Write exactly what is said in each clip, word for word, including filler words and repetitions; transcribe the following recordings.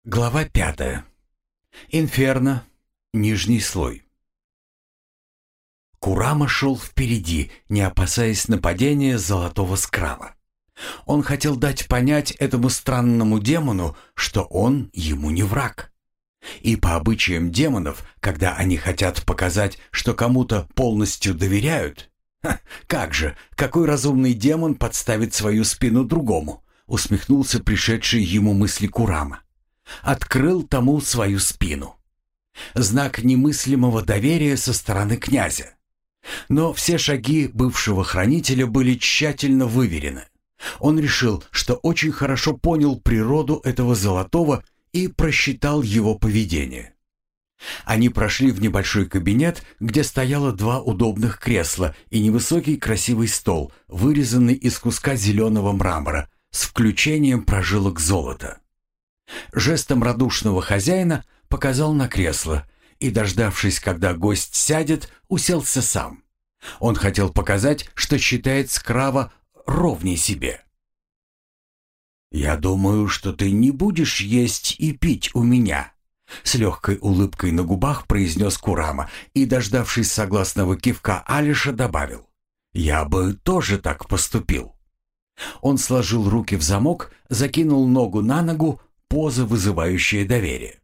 Глава пятая. Инферно. Нижний слой. Курама шел впереди, не опасаясь нападения золотого скрава. Он хотел дать понять этому странному демону, что он ему не враг. И по обычаям демонов, когда они хотят показать, что кому-то полностью доверяют, «Ха, как же, какой разумный демон подставит свою спину другому?» усмехнулся пришедший ему мысли Курама. Открыл тому свою спину. Знак немыслимого доверия со стороны князя. Но все шаги бывшего хранителя были тщательно выверены. Он решил, что очень хорошо понял природу этого золотого и просчитал его поведение. Они прошли в небольшой кабинет, где стояло два удобных кресла и невысокий красивый стол, вырезанный из куска зеленого мрамора с включением прожилок золота. Жестом радушного хозяина показал на кресло и, дождавшись, когда гость сядет, уселся сам. Он хотел показать, что считает скрава ровней себе. «Я думаю, что ты не будешь есть и пить у меня», — с легкой улыбкой на губах произнес Курама и, дождавшись согласного кивка Алиша, добавил: «Я бы тоже так поступил». Он сложил руки в замок, закинул ногу на ногу, поза, вызывающая доверие.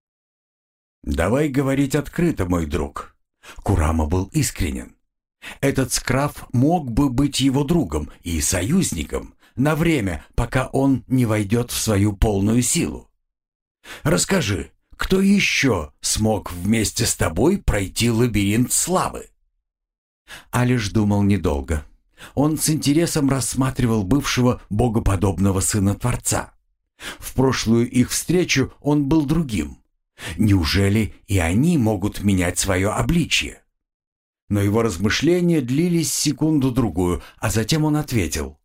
«Давай говорить открыто, мой друг». Курама был искренен. Этот скрав мог бы быть его другом и союзником на время, пока он не войдет в свою полную силу. Расскажи, кто еще смог вместе с тобой пройти лабиринт славы?» Алиш думал недолго. Он с интересом рассматривал бывшего богоподобного сына Творца. В прошлую их встречу он был другим. Неужели и они могут менять свое обличье? Но его размышления длились секунду-другую, а затем он ответил.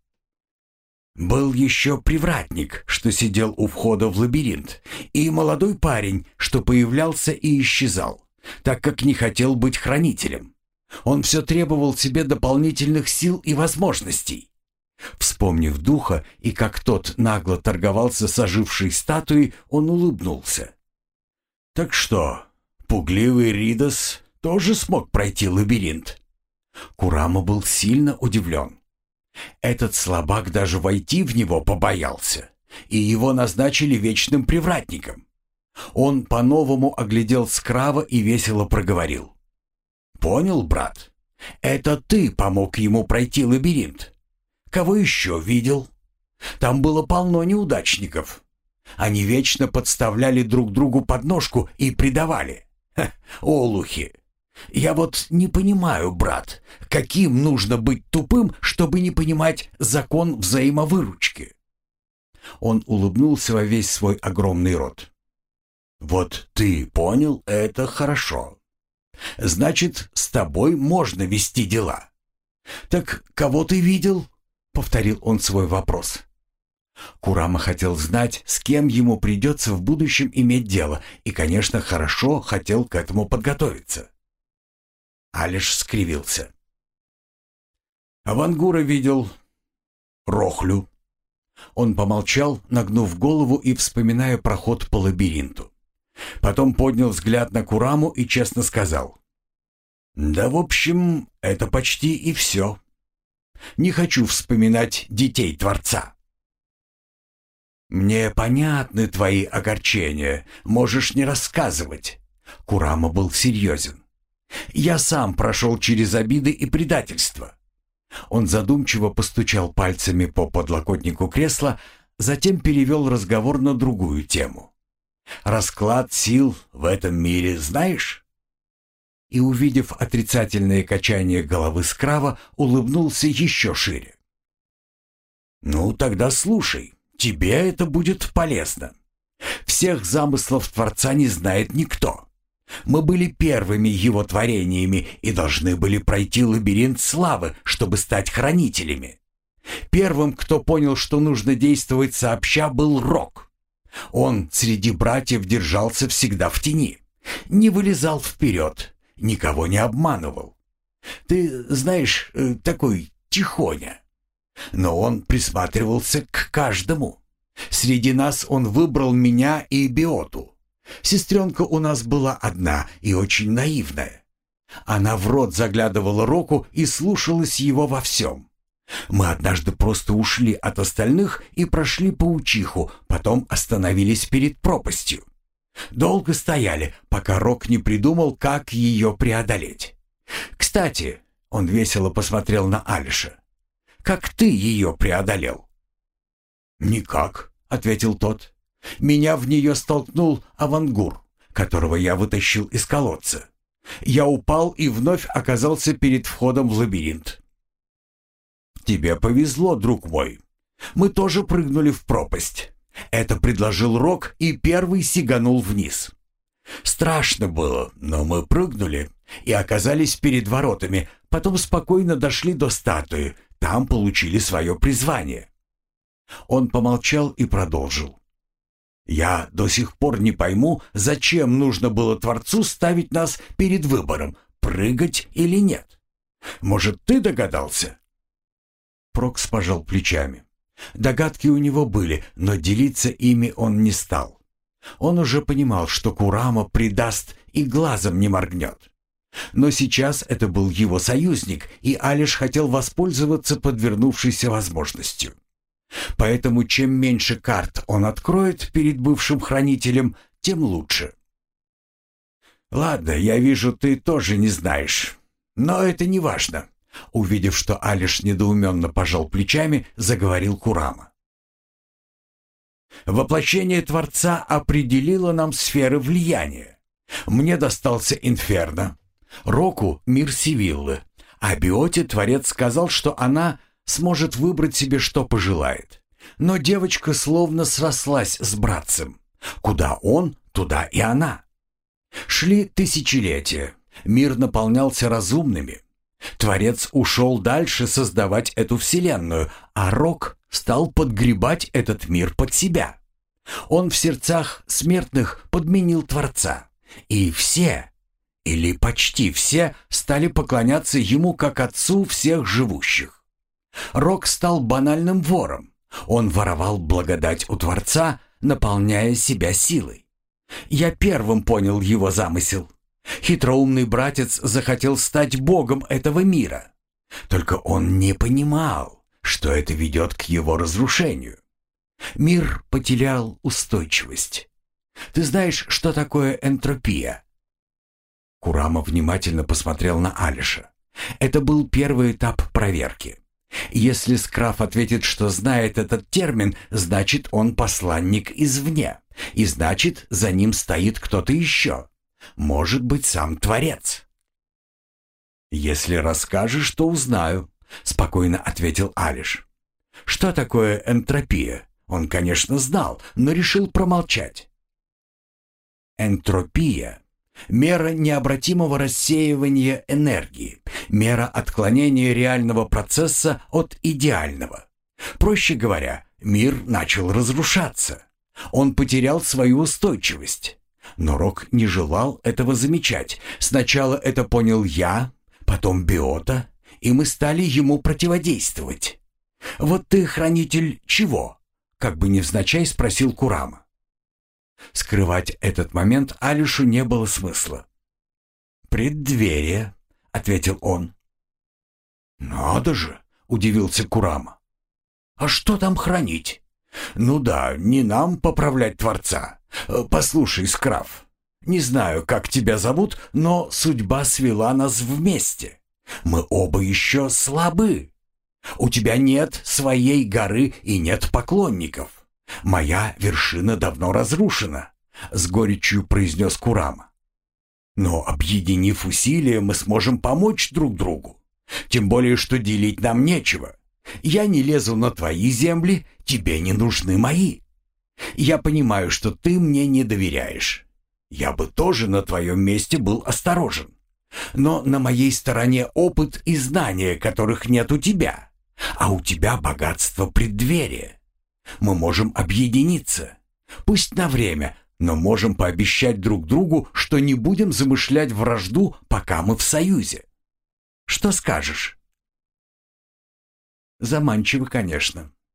«Был еще привратник, что сидел у входа в лабиринт, и молодой парень, что появлялся и исчезал, так как не хотел быть хранителем. Он все требовал себе дополнительных сил и возможностей». Вспомнив духа и как тот нагло торговался с ожившей статуей, он улыбнулся. «Так что, пугливый Ридос тоже смог пройти лабиринт?» Курама был сильно удивлен. Этот слабак даже войти в него побоялся, и его назначили вечным привратником. Он по-новому оглядел скрава и весело проговорил. «Понял, брат? Это ты помог ему пройти лабиринт. Кого еще видел? Там было полно неудачников. Они вечно подставляли друг другу подножку и предавали. Ха, олухи! Я вот не понимаю, брат, каким нужно быть тупым, чтобы не понимать закон взаимовыручки?» Он улыбнулся во весь свой огромный рот. «Вот ты понял, это хорошо. Значит, с тобой можно вести дела. Так кого ты видел?» — повторил он свой вопрос. Курама хотел знать, с кем ему придется в будущем иметь дело, и, конечно, хорошо хотел к этому подготовиться. Алиш скривился. «Авангура видел. Рохлю». Он помолчал, нагнув голову и вспоминая проход по лабиринту. Потом поднял взгляд на Кураму и честно сказал. «Да, в общем, это почти и все. Не хочу вспоминать детей Творца». «Мне понятны твои огорчения, можешь не рассказывать». Курама был серьезен. «Я сам прошел через обиды и предательство». Он задумчиво постучал пальцами по подлокотнику кресла, затем перевел разговор на другую тему. «Расклад сил в этом мире знаешь?» И, увидев отрицательное качание головы скрава, улыбнулся еще шире. «Ну, тогда слушай, тебе это будет полезно. Всех замыслов Творца не знает никто. Мы были первыми его творениями и должны были пройти лабиринт славы, чтобы стать хранителями. Первым, кто понял, что нужно действовать сообща, был Рок. Он среди братьев держался всегда в тени, не вылезал вперед, никого не обманывал. Ты знаешь, такой тихоня. Но он присматривался к каждому. Среди нас он выбрал меня и Биоту. Сестренка у нас была одна и очень наивная. Она в рот заглядывала Року и слушалась его во всем. Мы однажды просто ушли от остальных и прошли паучиху, потом остановились перед пропастью. Долго стояли, пока Рок не придумал, как ее преодолеть. Кстати, он весело посмотрел на Алиша. «Как ты ее преодолел?» «Никак», — ответил тот. «Меня в нее столкнул Авангур, которого я вытащил из колодца. Я упал и вновь оказался перед входом в лабиринт». «Тебе повезло, друг мой. Мы тоже прыгнули в пропасть. Это предложил Рок и первый сиганул вниз. Страшно было, но мы прыгнули и оказались перед воротами, потом спокойно дошли до статуи, там получили свое призвание». Он помолчал и продолжил. «Я до сих пор не пойму, зачем нужно было Творцу ставить нас перед выбором, прыгать или нет. Может, ты догадался?» Прокс пожал плечами. Догадки у него были, но делиться ими он не стал. Он уже понимал, что Курама предаст и глазом не моргнет. Но сейчас это был его союзник, и Алиш хотел воспользоваться подвернувшейся возможностью. Поэтому чем меньше карт он откроет перед бывшим хранителем, тем лучше. «Ладно, я вижу, ты тоже не знаешь. Но это не важно». Увидев, что Алиш недоуменно пожал плечами, заговорил Курама. «Воплощение Творца определило нам сферы влияния. Мне достался Инферно, Року — мир Сивиллы, а Биоте Творец сказал, что она сможет выбрать себе, что пожелает. Но девочка словно срослась с братцем. Куда он, туда и она. Шли тысячелетия, мир наполнялся разумными. Творец ушел дальше создавать эту вселенную, а Рок стал подгребать этот мир под себя. Он в сердцах смертных подменил Творца. И все, или почти все, стали поклоняться ему как отцу всех живущих. Рок стал банальным вором. Он воровал благодать у Творца, наполняя себя силой. Я первым понял его замысел. Хитроумный братец захотел стать богом этого мира. Только он не понимал, что это ведет к его разрушению. Мир потерял устойчивость. Ты знаешь, что такое энтропия?» Курама внимательно посмотрел на Алиша. Это был первый этап проверки. Если Скраф ответит, что знает этот термин, значит, он посланник извне. И значит, за ним стоит кто-то еще. Может быть, сам Творец. «Если расскажешь, то узнаю», — спокойно ответил Алиш. Что такое энтропия? Он, конечно, знал, но решил промолчать. Энтропия — мера необратимого рассеивания энергии, мера отклонения реального процесса от идеального. Проще говоря, мир начал разрушаться. Он потерял свою устойчивость. Но Рок не желал этого замечать. Сначала это понял я, потом Биота, и мы стали ему противодействовать. «Вот ты, хранитель, чего?» — как бы невзначай спросил Курама. Скрывать этот момент Алишу не было смысла. «Преддверие», — ответил он. «Надо же!» — удивился Курама. «А что там хранить? Ну да, не нам поправлять Творца. Послушай, Скраф, не знаю, как тебя зовут, но судьба свела нас вместе. Мы оба еще слабы. У тебя нет своей горы и нет поклонников. Моя вершина давно разрушена», — с горечью произнес Курама. «Но, объединив усилия, мы сможем помочь друг другу. Тем более, что делить нам нечего. Я не лезу на твои земли, тебе не нужны мои. Я понимаю, что ты мне не доверяешь. Я бы тоже на твоем месте был осторожен. Но на моей стороне опыт и знания, которых нет у тебя. А у тебя богатство преддверия. Мы можем объединиться. Пусть на время, но можем пообещать друг другу, что не будем замышлять вражду, пока мы в союзе. Что скажешь?» Заманчиво, конечно.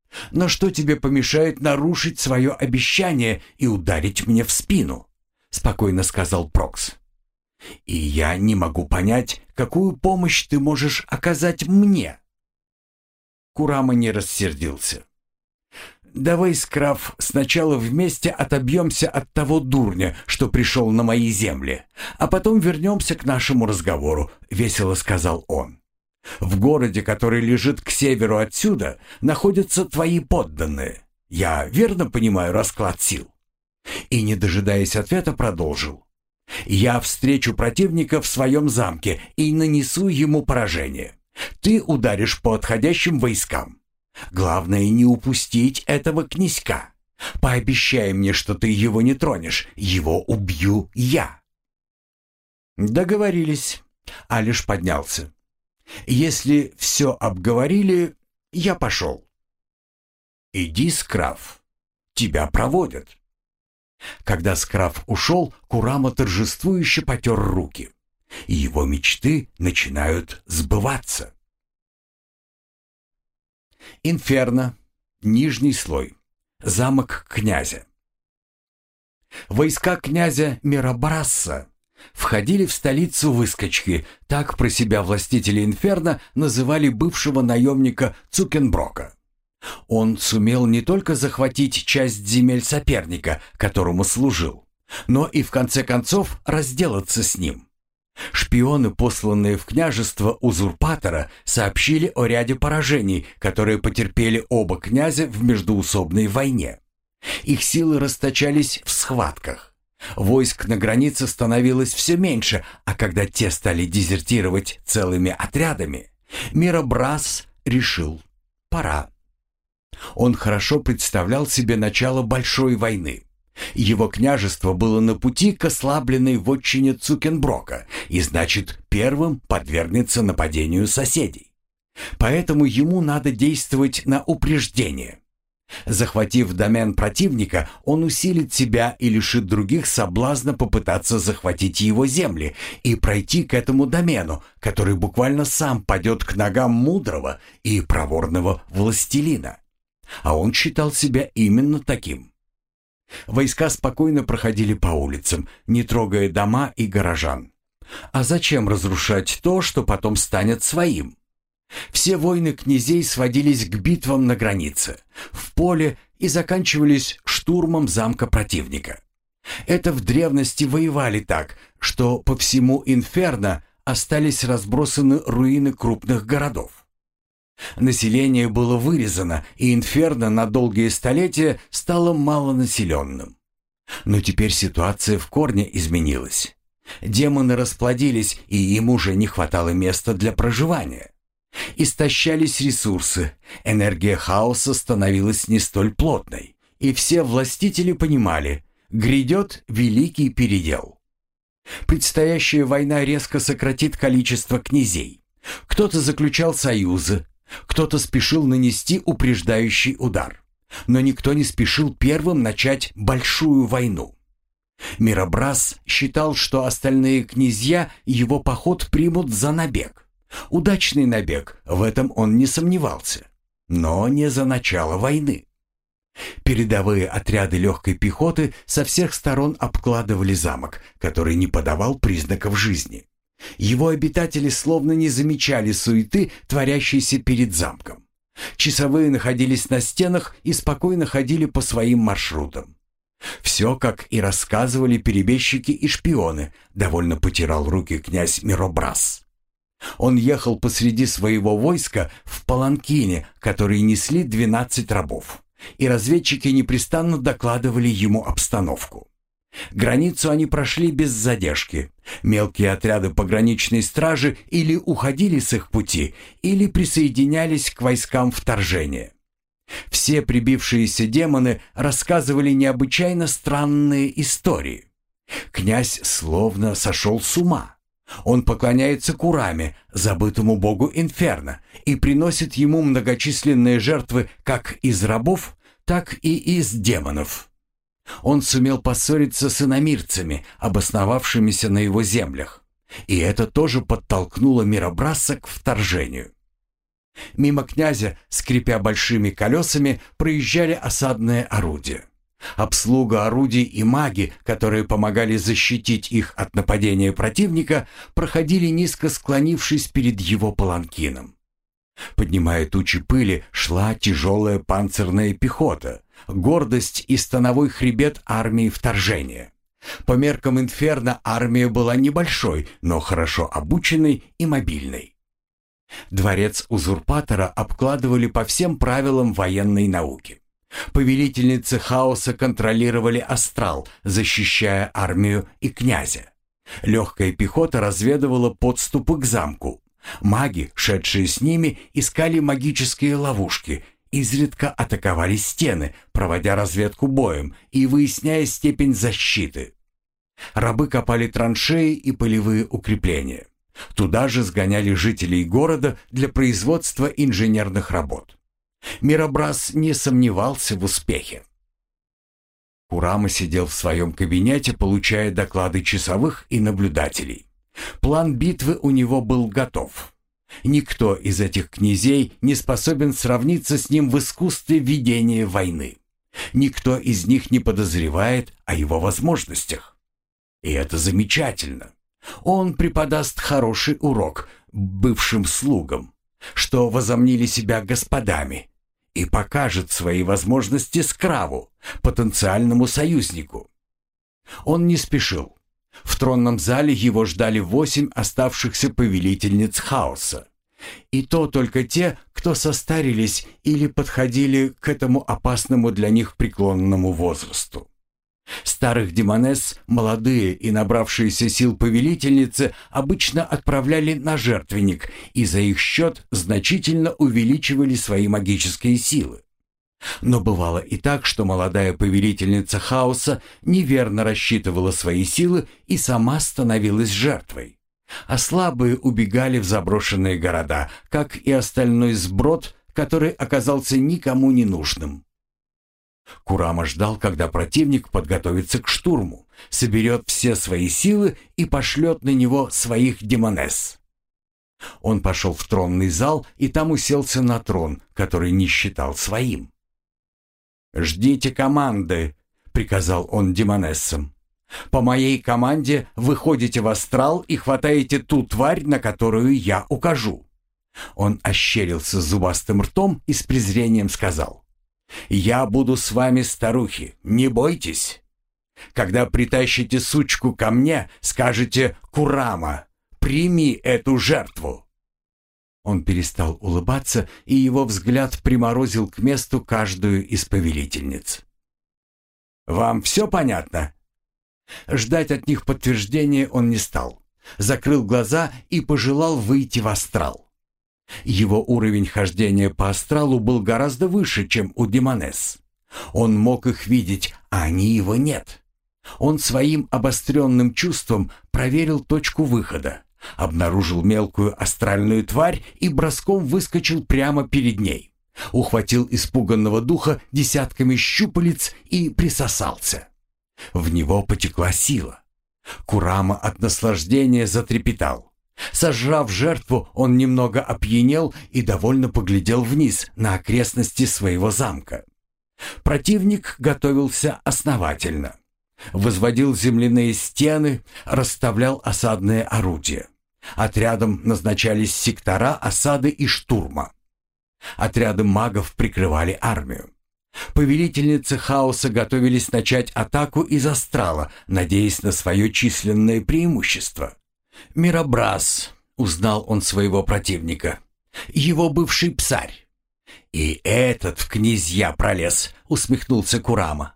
Но что тебе помешает нарушить свое обещание и ударить мне в спину?» — спокойно сказал Прокс. «И я не могу понять, какую помощь ты можешь оказать мне». Курама не рассердился. «Давай, Скраф, сначала вместе отобьемся от того дурня, что пришел на мои земли, а потом вернемся к нашему разговору», — весело сказал он. «В городе, который лежит к северу отсюда, находятся твои подданные. Я верно понимаю расклад сил?» И, не дожидаясь ответа, продолжил. «Я встречу противника в своем замке и нанесу ему поражение. Ты ударишь по отходящим войскам. Главное, не упустить этого князька. Пообещай мне, что ты его не тронешь. Его убью я». Договорились. Алиш поднялся. «Если все обговорили, я пошел». «Иди, Скраф. Тебя проводят». Когда Скраф ушел, Курама торжествующе потер руки. И его мечты начинают сбываться. Инферно. Нижний слой. Замок князя. Войска князя Миробрасса входили в столицу выскочки, так про себя властители Инферно называли бывшего наемника Цукенброка. Он сумел не только захватить часть земель соперника, которому служил, но и в конце концов разделаться с ним. Шпионы, посланные в княжество узурпатора, сообщили о ряде поражений, которые потерпели оба князя в междоусобной войне. Их силы расточались в схватках. Войск на границе становилось все меньше, а когда те стали дезертировать целыми отрядами, Миробрас решил – пора. Он хорошо представлял себе начало большой войны. Его княжество было на пути к ослабленной вотчине Цукенброка и, значит, первым подвергнется нападению соседей. Поэтому ему надо действовать на упреждение. Захватив домен противника, он усилит себя и лишит других соблазна попытаться захватить его земли и пройти к этому домену, который буквально сам падет к ногам мудрого и проворного властелина. А он считал себя именно таким. Войска спокойно проходили по улицам, не трогая дома и горожан. А зачем разрушать то, что потом станет своим? Все войны князей сводились к битвам на границе, в поле и заканчивались штурмом замка противника. Это в древности воевали так, что по всему Инферно остались разбросаны руины крупных городов. Население было вырезано, и Инферно на долгие столетия стало малонаселенным. Но теперь ситуация в корне изменилась. Демоны расплодились, и им уже не хватало места для проживания. Истощались ресурсы, энергия хаоса становилась не столь плотной, и все властители понимали – грядет великий передел. Предстоящая война резко сократит количество князей. Кто-то заключал союзы, кто-то спешил нанести упреждающий удар, но никто не спешил первым начать большую войну. Миробрас считал, что остальные князья его поход примут за набег. Удачный набег, в этом он не сомневался, но не за начало войны. Передовые отряды легкой пехоты со всех сторон обкладывали замок, который не подавал признаков жизни. Его обитатели словно не замечали суеты, творящейся перед замком. Часовые находились на стенах и спокойно ходили по своим маршрутам. Все, как и рассказывали перебежчики и шпионы, довольно потирал руки князь Миробрас. Он ехал посреди своего войска в паланкине, который несли двенадцать рабов, и разведчики непрестанно докладывали ему обстановку. Границу они прошли без задержки. Мелкие отряды пограничной стражи или уходили с их пути, или присоединялись к войскам вторжения. Все прибившиеся демоны рассказывали необычайно странные истории. Князь словно сошел с ума. Он поклоняется Кураме, забытому богу Инферно, и приносит ему многочисленные жертвы как из рабов, так и из демонов. Он сумел поссориться с иномирцами, обосновавшимися на его землях, и это тоже подтолкнуло Миробраса к вторжению. Мимо князя, скрипя большими колесами, проезжали осадные орудия. Обслуга орудий и маги, которые помогали защитить их от нападения противника, проходили низко склонившись перед его паланкином. Поднимая тучи пыли, шла тяжелая панцирная пехота, гордость и становой хребет армии вторжения. По меркам Инферно армия была небольшой, но хорошо обученной и мобильной. Дворец узурпатора обкладывали по всем правилам военной науки. Повелительницы хаоса контролировали астрал, защищая армию и князя. Легкая пехота разведывала подступы к замку. Маги, шедшие с ними, искали магические ловушки, изредка атаковали стены, проводя разведку боем и выясняя степень защиты. Рабы копали траншеи и полевые укрепления. Туда же сгоняли жителей города для производства инженерных работ. Миробраз не сомневался в успехе. Курама сидел в своем кабинете, получая доклады часовых и наблюдателей. План битвы у него был готов. Никто из этих князей не способен сравниться с ним в искусстве ведения войны. Никто из них не подозревает о его возможностях. И это замечательно. Он преподаст хороший урок бывшим слугам, что возомнили себя господами, и покажет свои возможности Скраву, потенциальному союзнику. Он не спешил. В тронном зале его ждали восемь оставшихся повелительниц хаоса. И то только те, кто состарились или подходили к этому опасному для них преклонному возрасту. Старых демонесс, молодые и набравшиеся сил повелительницы, обычно отправляли на жертвенник и за их счет значительно увеличивали свои магические силы. Но бывало и так, что молодая повелительница хаоса неверно рассчитывала свои силы и сама становилась жертвой. А слабые убегали в заброшенные города, как и остальной сброд, который оказался никому не нужным. Курама ждал, когда противник подготовится к штурму, соберет все свои силы и пошлет на него своих демонесс. Он пошел в тронный зал и там уселся на трон, который не считал своим. «Ждите команды», — приказал он демонессам. «По моей команде выходите в астрал и хватаете ту тварь, на которую я укажу». Он ощерился зубастым ртом и с презрением сказал: «Я буду с вами, старухи, не бойтесь. Когда притащите сучку ко мне, скажете: Курама, прими эту жертву». Он перестал улыбаться, и его взгляд приморозил к месту каждую из повелительниц. «Вам все понятно?» Ждать от них подтверждения он не стал. Закрыл глаза и пожелал выйти в астрал. Его уровень хождения по астралу был гораздо выше, чем у демонесс. Он мог их видеть, а они его нет. Он своим обостренным чувством проверил точку выхода, обнаружил мелкую астральную тварь и броском выскочил прямо перед ней. Ухватил испуганного духа десятками щупалец и присосался. В него потекла сила. Курама от наслаждения затрепетал. Сожрав жертву, он немного опьянел и довольно поглядел вниз на окрестности своего замка. Противник готовился основательно. Возводил земляные стены, расставлял осадные орудия. Отрядом назначались сектора осады и штурма. Отряды магов прикрывали армию. Повелительницы хаоса готовились начать атаку из астрала, надеясь на свое численное преимущество. «Миробраз», — узнал он своего противника, — «его бывший псарь». «И этот в князья пролез», — усмехнулся Курама.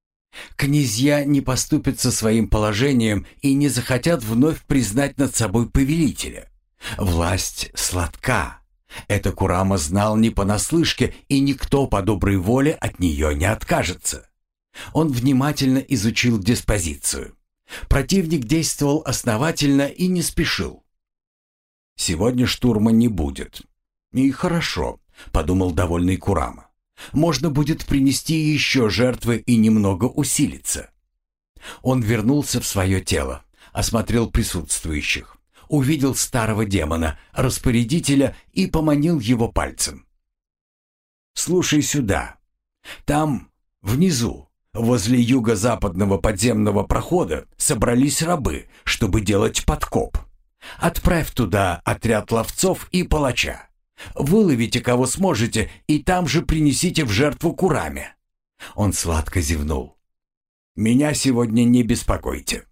«Князья не поступятся своим положением и не захотят вновь признать над собой повелителя. Власть сладка. Это Курама знал не понаслышке, и никто по доброй воле от нее не откажется». Он внимательно изучил диспозицию. Противник действовал основательно и не спешил. «Сегодня штурма не будет». «И хорошо», — подумал довольный Курама. «Можно будет принести еще жертвы и немного усилиться». Он вернулся в свое тело, осмотрел присутствующих. увидел старого демона, распорядителя, и поманил его пальцем. «Слушай сюда. Там, внизу, возле юго-западного подземного прохода, собрались рабы, чтобы делать подкоп. Отправь туда отряд ловцов и палача. Выловите, кого сможете, и там же принесите в жертву Кураме». Он сладко зевнул. «Меня сегодня не беспокойте».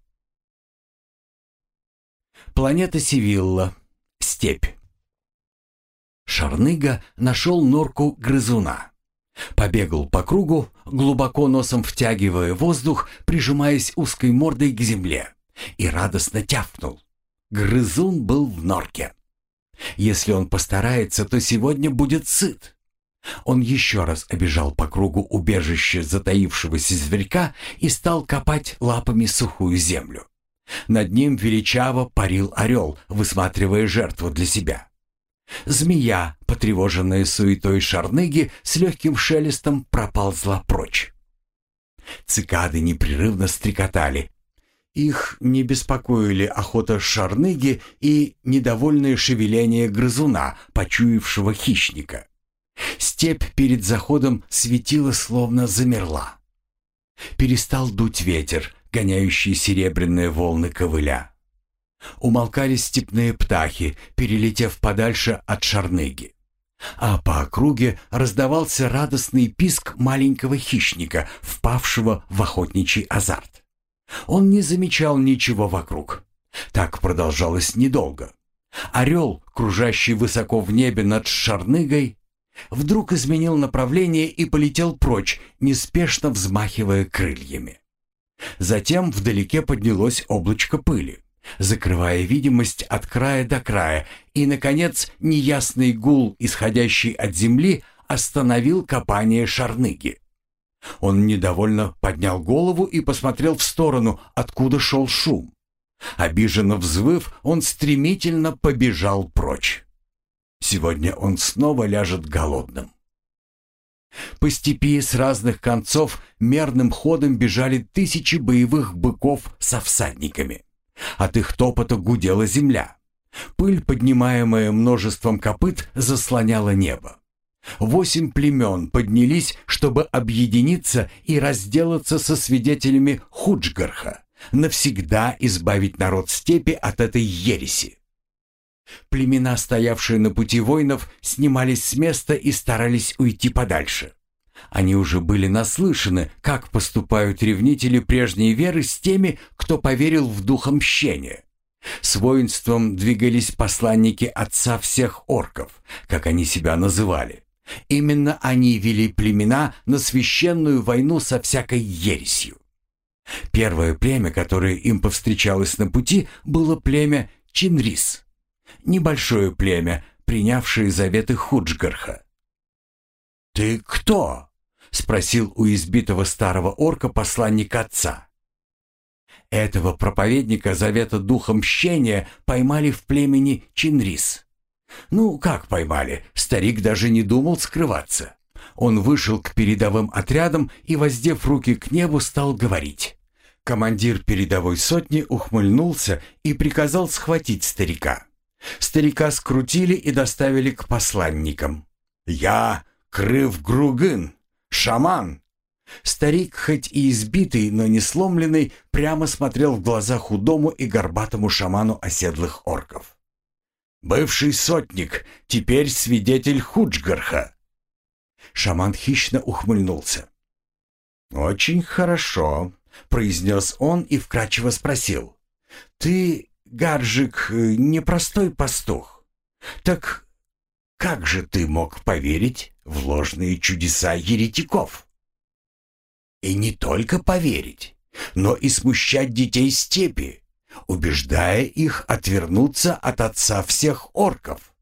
Планета Севилла. Степь. Шарныга нашел норку грызуна. Побегал по кругу, глубоко носом втягивая воздух, прижимаясь узкой мордой к земле, и радостно тявкнул. Грызун был в норке. Если он постарается, то сегодня будет сыт. Он еще раз обежал по кругу убежище затаившегося зверька и стал копать лапами сухую землю. Над ним величаво парил орел, высматривая жертву для себя. Змея, потревоженная суетой шарныги, с легким шелестом проползла прочь. Цикады непрерывно стрекотали. Их не беспокоили охота шарныги и недовольное шевеление грызуна, почуявшего хищника. Степь перед заходом светила, словно замерла. Перестал дуть ветер, гоняющий серебряные волны ковыля. Умолкали степные птахи, перелетев подальше от шарныги. А по округе раздавался радостный писк маленького хищника, впавшего в охотничий азарт. Он не замечал ничего вокруг. Так продолжалось недолго. Орел, кружащий высоко в небе над шарныгой, вдруг изменил направление и полетел прочь, неспешно взмахивая крыльями. Затем вдалеке поднялось облачко пыли, закрывая видимость от края до края, и, наконец, неясный гул, исходящий от земли, остановил копание шарныги. Он недовольно поднял голову и посмотрел в сторону, откуда шел шум. Обиженно взвыв, он стремительно побежал прочь. Сегодня он снова ляжет голодным. По степи с разных концов мерным ходом бежали тысячи боевых быков со всадниками. От их топота гудела земля. Пыль, поднимаемая множеством копыт, заслоняла небо. Восемь племен поднялись, чтобы объединиться и разделаться со свидетелями Худжгарха, навсегда избавить народ степи от этой ереси. Племена, стоявшие на пути воинов, снимались с места и старались уйти подальше. Они уже были наслышаны, как поступают ревнители прежней веры с теми, кто поверил в дух мщения. С воинством двигались посланники отца всех орков, как они себя называли. Именно они вели племена на священную войну со всякой ересью. Первое племя, которое им повстречалось на пути, было племя Чинрис. Небольшое племя, принявшее заветы Худжгарха. «Ты кто?» — спросил у избитого старого орка посланник отца. Этого проповедника завета духа мщения поймали в племени Чинрис. Ну, как поймали? Старик даже не думал скрываться. Он вышел к передовым отрядам и, воздев руки к небу, стал говорить. Командир передовой сотни ухмыльнулся и приказал схватить старика. Старика скрутили и доставили к посланникам. «Я Крыв-Гругын, шаман!» Старик, хоть и избитый, но не сломленный, прямо смотрел в глаза худому и горбатому шаману оседлых орков. «Бывший сотник, теперь свидетель Худжгарха!» Шаман хищно ухмыльнулся. «Очень хорошо», — произнес он и вкратчиво спросил. «Ты, Гаржик, непростой пастух. Так как же ты мог поверить в ложные чудеса еретиков? И не только поверить, но и смущать детей степи, убеждая их отвернуться от отца всех орков».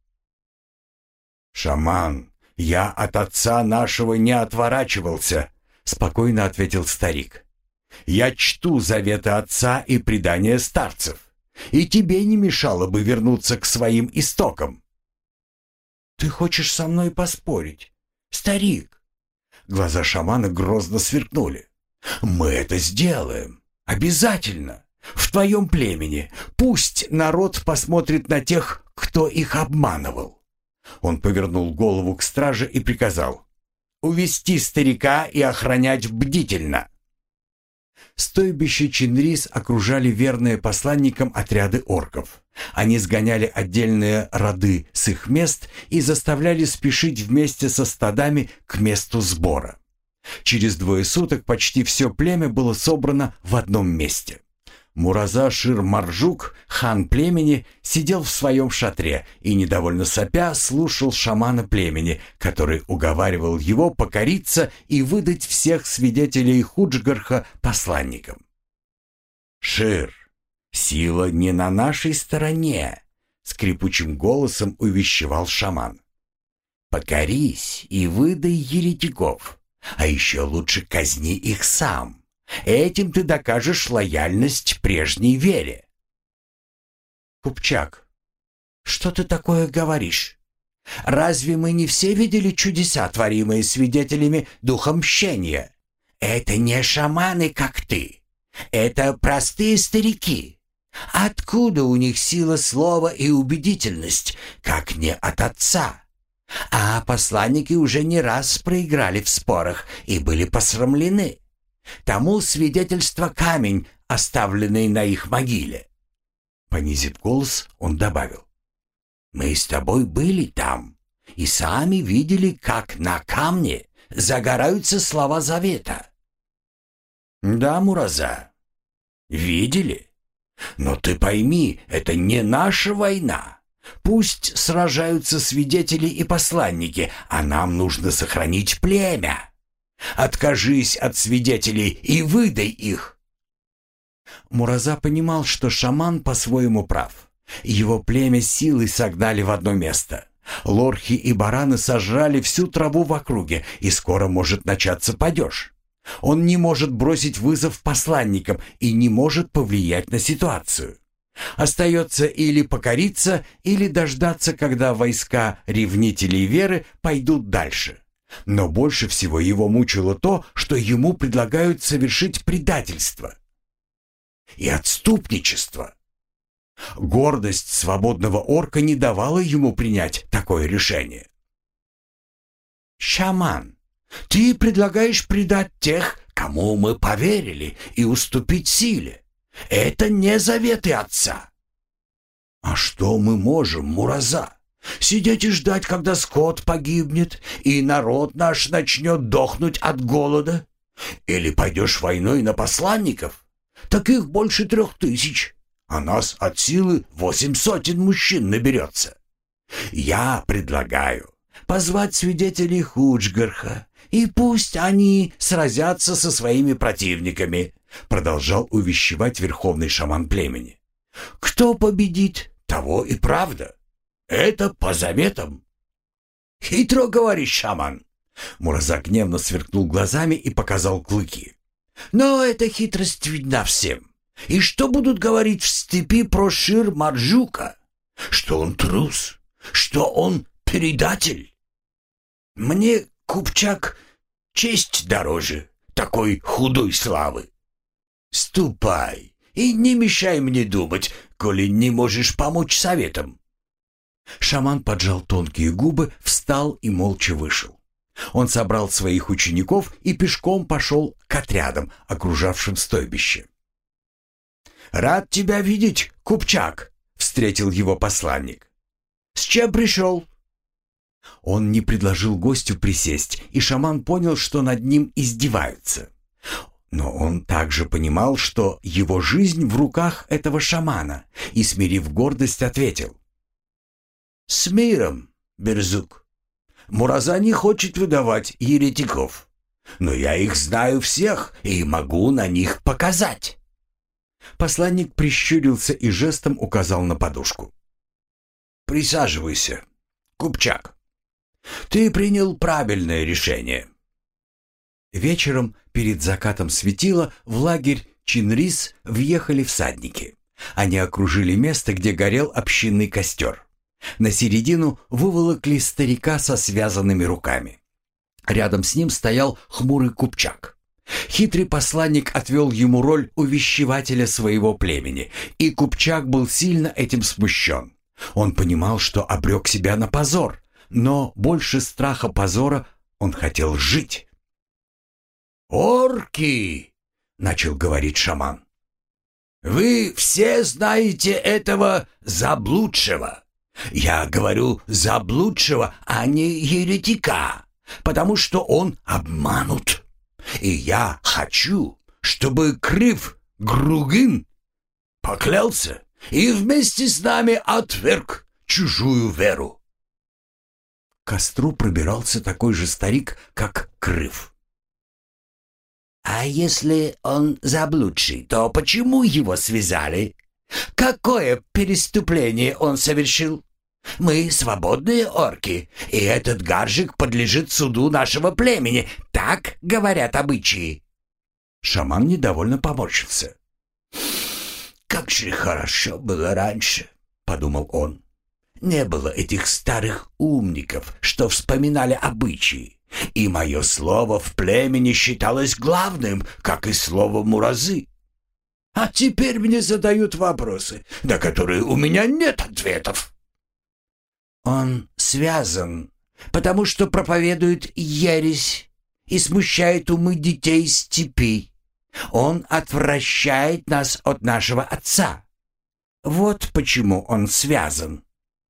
«Шаман, я от отца нашего не отворачивался», — спокойно ответил старик. «Я чту заветы отца и предания старцев, и тебе не мешало бы вернуться к своим истокам». «Ты хочешь со мной поспорить, старик?» Глаза шамана грозно сверкнули. «Мы это сделаем. Обязательно. в твоем племени. Пусть народ посмотрит на тех, кто их обманывал». Он повернул голову к страже и приказал: «Увести старика и охранять бдительно». Стойбище Чинрис окружали верные посланникам отряды орков. Они сгоняли отдельные роды с их мест и заставляли спешить вместе со стадами к месту сбора. Через двое суток почти все племя было собрано в одном месте. Мураза Шир-Маржук, хан племени, сидел в своем шатре и, недовольно сопя, слушал шамана племени, который уговаривал его покориться и выдать всех свидетелей Худжгарха посланникам. «Шир, сила не на нашей стороне», — скрипучим голосом увещевал шаман. «Покорись и выдай еретиков, а еще лучше казни их сам. Этим ты докажешь лояльность прежней вере». «Купчак, что ты такое говоришь? Разве мы не все видели чудеса, творимые свидетелями духа мщения? Это не шаманы, как ты. Это простые старики. Откуда у них сила слова и убедительность, как не от отца? А посланники уже не раз проиграли в спорах и были посрамлены. Тому свидетельство камень, оставленный на их могиле». Понизив голос, он добавил: «Мы с тобой были там и сами видели, как на камне загораются слова завета». «Да, Мураза, видели. Но ты пойми, это не наша война. Пусть сражаются свидетели и посланники, а нам нужно сохранить племя. Откажись от свидетелей и выдай их». Мураза понимал, что шаман по-своему прав. Его племя силой согнали в одно место. Лорхи и бараны сожрали всю траву в округе, и скоро может начаться падеж. Он не может бросить вызов посланникам и не может повлиять на ситуацию. Остается или покориться, или дождаться, когда войска ревнителей веры пойдут дальше. Но больше всего его мучило то, что ему предлагают совершить предательство и отступничество. Гордость свободного орка не давала ему принять такое решение. «Шаман, ты предлагаешь предать тех, кому мы поверили, и уступить силе. Это не заветы отца». «А что мы можем, Мураза? Сидеть и ждать, когда скот погибнет, и народ наш начнет дохнуть от голода? Или пойдешь войной на посланников? Так их больше трех тысяч, а нас от силы восемь сотен мужчин наберется. Я предлагаю позвать свидетелей Худжгарха, и пусть они сразятся со своими противниками», продолжал увещевать верховный шаман племени. «Кто победит, того и правда. Это по заветам». «Хитро говоришь, шаман!» Мураза гневно сверкнул глазами и показал клыки. «Но эта хитрость видна всем. И что будут говорить в степи про Шир-Маржука? Что он трус? Что он предатель? Мне, Купчак, честь дороже такой худой славы. Ступай и не мешай мне думать, коли не можешь помочь советом». Шаман поджал тонкие губы, встал и молча вышел. Он собрал своих учеников и пешком пошел к отрядам, окружавшим стойбище. «Рад тебя видеть, Купчак», — встретил его посланник. «С чем пришел?» Он не предложил гостю присесть, и шаман понял, что над ним издеваются. Но он также понимал, что его жизнь в руках этого шамана, и, смирив гордость, ответил: «С миром, Берзук. Мураза не хочет выдавать еретиков, но я их знаю всех и могу на них показать». Посланник прищурился и жестом указал на подушку. «Присаживайся, Купчак. Ты принял правильное решение». Вечером, перед закатом светила, в лагерь Чинрис въехали всадники. Они окружили место, где горел общинный костер. На середину выволокли старика со связанными руками. Рядом с ним стоял хмурый Купчак. Хитрый посланник отвел ему роль увещевателя своего племени, и Купчак был сильно этим смущен. Он понимал, что обрек себя на позор, но больше страха позора он хотел жить. «Орки!» — начал говорить шаман. «Вы все знаете этого заблудшего. Я говорю заблудшего, а не еретика, потому что он обманут. И я хочу, чтобы Крыв Гругин поклялся и вместе с нами отверг чужую веру». К костру пробирался такой же старик, как Крыв. «А если он заблудший, то почему его связали? Какое преступление он совершил? Мы свободные орки, и этот гаржик подлежит суду нашего племени, так говорят обычаи». Шаман недовольно поморщился. «Как же хорошо было раньше», — подумал он. «Не было этих старых умников, что вспоминали обычаи, и мое слово в племени считалось главным, как и слово Муразы. А теперь мне задают вопросы, на которые у меня нет ответов». «Он связан, потому что проповедует ересь и смущает умы детей степей. Он отвращает нас от нашего отца. Вот почему он связан».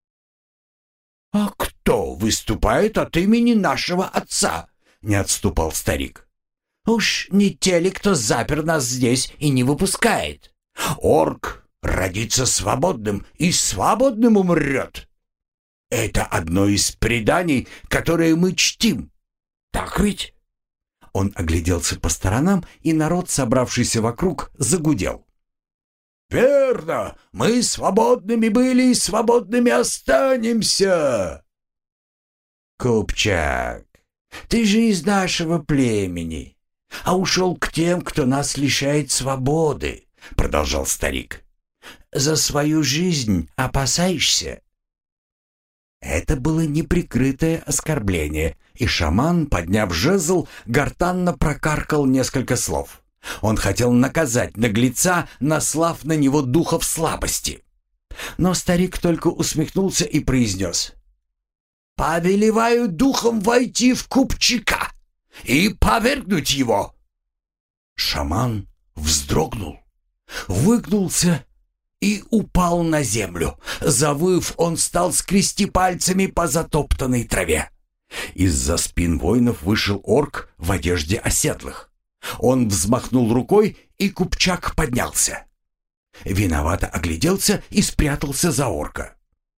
«А кто выступает от имени нашего отца?» — не отступал старик. «Уж не те ли, кто запер нас здесь и не выпускает? Орк родится свободным и свободным умрет. Это одно из преданий, которые мы чтим. Так ведь?» Он огляделся по сторонам, и народ, собравшийся вокруг, загудел. «Верно! Мы свободными были и свободными останемся!» «Купчак, ты же из нашего племени, а ушел к тем, кто нас лишает свободы», — продолжал старик. «За свою жизнь опасаешься?» Это было неприкрытое оскорбление, и шаман, подняв жезл, гортанно прокаркал несколько слов. Он хотел наказать наглеца, наслав на него духов слабости. Но старик только усмехнулся и произнес: «Повелеваю духом войти в Купчака и повергнуть его». Шаман вздрогнул, выгнулся и упал на землю. Завыв, он стал скрести пальцами по затоптанной траве. Из-за спин воинов вышел орк в одежде оседлых. Он взмахнул рукой, и Купчак поднялся. Виновато огляделся и спрятался за орка.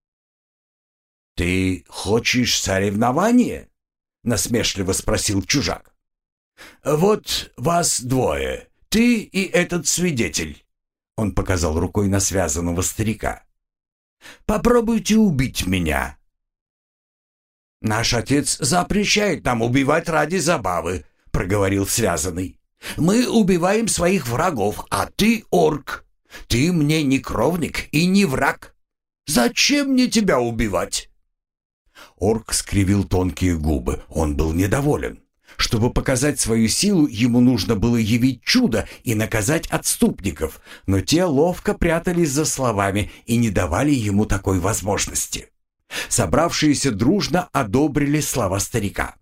«Ты хочешь соревнования?» — насмешливо спросил чужак. «Вот вас двое, ты и этот свидетель», — он показал рукой на связанного старика. «Попробуйте убить меня». «Наш отец запрещает нам убивать ради забавы», — проговорил связанный. «Мы убиваем своих врагов, а ты орк. Ты мне не кровник и не враг. Зачем мне тебя убивать?» Орк скривил тонкие губы. Он был недоволен. Чтобы показать свою силу, ему нужно было явить чудо и наказать отступников, но те ловко прятались за словами и не давали ему такой возможности. Собравшиеся дружно одобрили слова старика.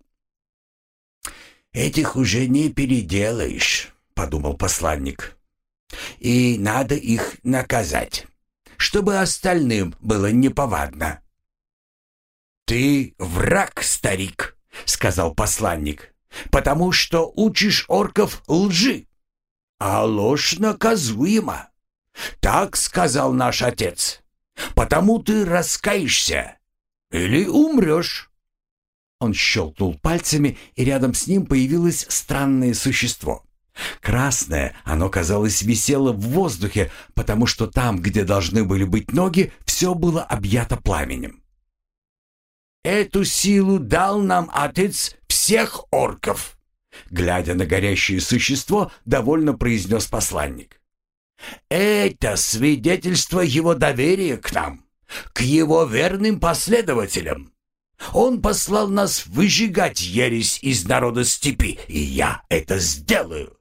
«Этих уже не переделаешь», — подумал посланник. «И надо их наказать, чтобы остальным было неповадно». «Ты враг, старик», — сказал посланник, «потому что учишь орков лжи, а ложь наказуема. Так сказал наш отец. Потому ты раскаешься или умрешь». Он щелкнул пальцами, и рядом с ним появилось странное существо. Красное, оно, казалось, висело в воздухе, потому что там, где должны были быть ноги, все было объято пламенем. «Эту силу дал нам отец всех орков», — глядя на горящее существо, довольно произнес посланник. «Это свидетельство его доверия к нам, к его верным последователям. Он послал нас выжигать ересь из народа степи, и я это сделаю.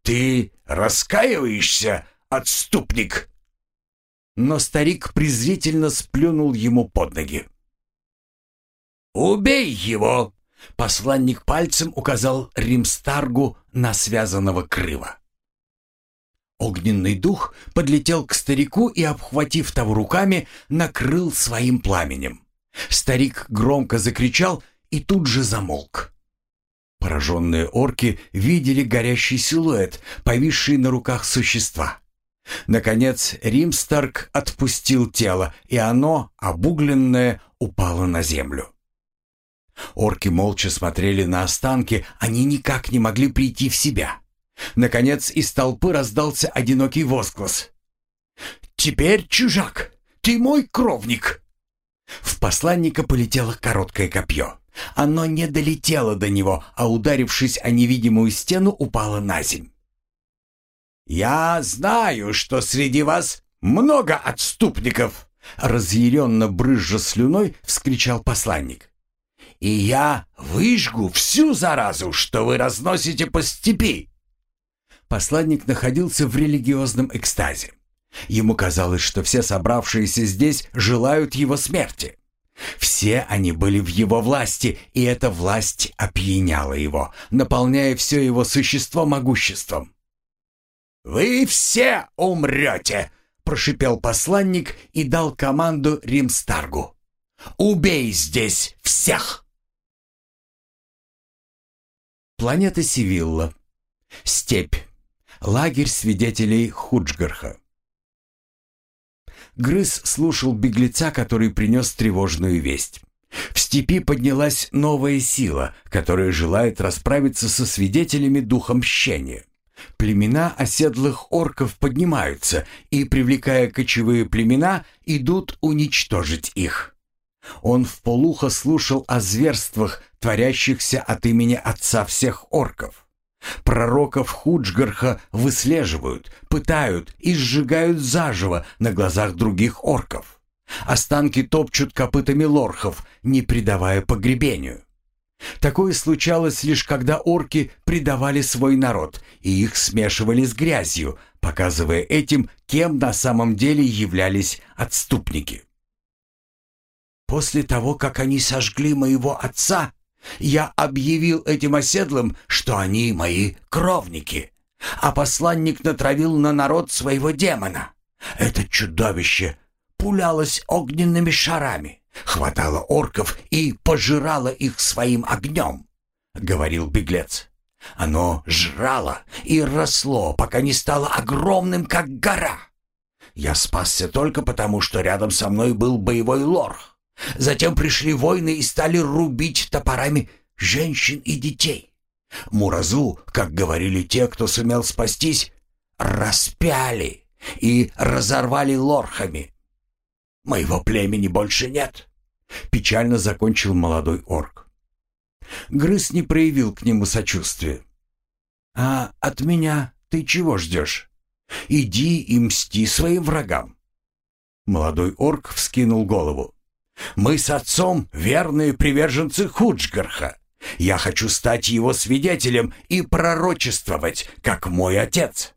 «Ты раскаиваешься, отступник?» Но старик презрительно сплюнул ему под ноги. «Убей его!» — посланник пальцем указал Римстаргу на связанного Крыва. Огненный дух подлетел к старику и, обхватив того руками, накрыл своим пламенем. Старик громко закричал и тут же замолк. Пораженные орки видели горящий силуэт, повисший на руках существа. Наконец Римстарг отпустил тело, и оно, обугленное, упало на землю. Орки молча смотрели на останки, они никак не могли прийти в себя. Наконец из толпы раздался одинокий возглас. «Теперь, чужак, ты мой кровник!» В посланника полетело короткое копье. Оно не долетело до него, а, ударившись о невидимую стену, упало на земь. «Я знаю, что среди вас много отступников!» Разъяренно брызжа слюной, вскричал посланник. «И я выжгу всю заразу, что вы разносите по степи!» Посланник находился в религиозном экстазе. Ему казалось, что все собравшиеся здесь желают его смерти. Все они были в его власти, и эта власть опьяняла его, наполняя все его существо могуществом. «Вы все умрете!» — прошипел посланник и дал команду Римстаргу. «Убей здесь всех!» Планета Сивилла. Степь. Лагерь свидетелей Худжгарха. Грыз слушал беглеца, который принес тревожную весть. В степи поднялась новая сила, которая желает расправиться со свидетелями духа мщения. Племена оседлых орков поднимаются и, привлекая кочевые племена, идут уничтожить их. Он вполуха слушал о зверствах, творящихся от имени отца всех орков. Пророков Худжгарха выслеживают, пытают и сжигают заживо на глазах других орков. Останки топчут копытами лорхов, не предавая погребению. Такое случалось лишь когда орки предавали свой народ, и их смешивали с грязью, показывая этим, кем на самом деле являлись отступники. «После того, как они сожгли моего отца, я объявил этим оседлым, что они мои кровники, а посланник натравил на народ своего демона. Это чудовище пулялось огненными шарами, хватало орков и пожирало их своим огнем», — говорил беглец. «Оно жрало и росло, пока не стало огромным, как гора. Я спасся только потому, что рядом со мной был боевой лорх. Затем пришли воины и стали рубить топорами женщин и детей. Муразу, как говорили те, кто сумел спастись, распяли и разорвали лорхами. Моего племени больше нет», — печально закончил молодой орк. Грыз не проявил к нему сочувствия. «А от меня ты чего ждешь? Иди и мсти своим врагам». Молодой орк вскинул голову. «Мы с отцом верные приверженцы Худжгарха. Я хочу стать его свидетелем и пророчествовать, как мой отец».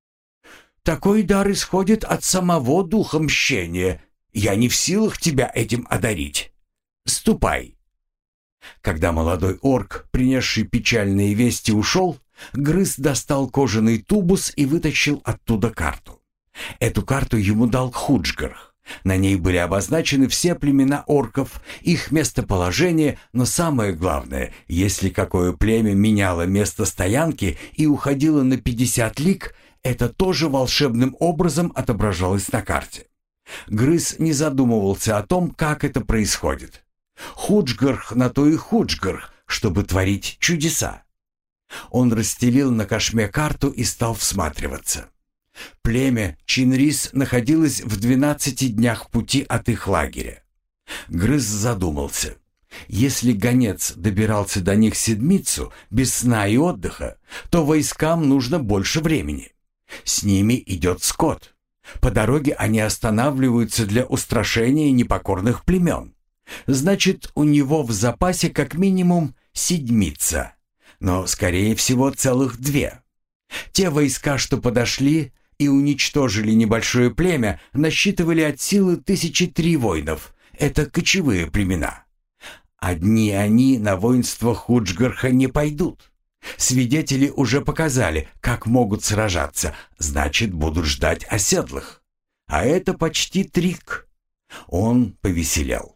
«Такой дар исходит от самого духа мщения. Я не в силах тебя этим одарить. Ступай». Когда молодой орк, принесший печальные вести, ушел, Грыз достал кожаный тубус и вытащил оттуда карту. Эту карту ему дал Худжгарх. На ней были обозначены все племена орков, их местоположение, но самое главное, если какое племя меняло место стоянки и уходило на пятьдесят лиг, это тоже волшебным образом отображалось на карте. Грыз не задумывался о том, как это происходит. Худжгарх на то и Худжгарх, чтобы творить чудеса. Он расстелил на кошме карту и стал всматриваться. Племя Чинрис находилось в двенадцати днях пути от их лагеря. Грыз задумался. Если гонец добирался до них седмицу, без сна и отдыха, то войскам нужно больше времени. С ними идет скот. По дороге они останавливаются для устрашения непокорных племен. Значит, у него в запасе как минимум седмица, но, скорее всего, целых две. Те войска, что подошли и уничтожили небольшое племя, насчитывали от силы тысячи три воинов. Это кочевые племена. Одни они на воинство Худжгарха не пойдут. Свидетели уже показали, как могут сражаться, значит, будут ждать оседлых. А это почти трик. Он повеселел.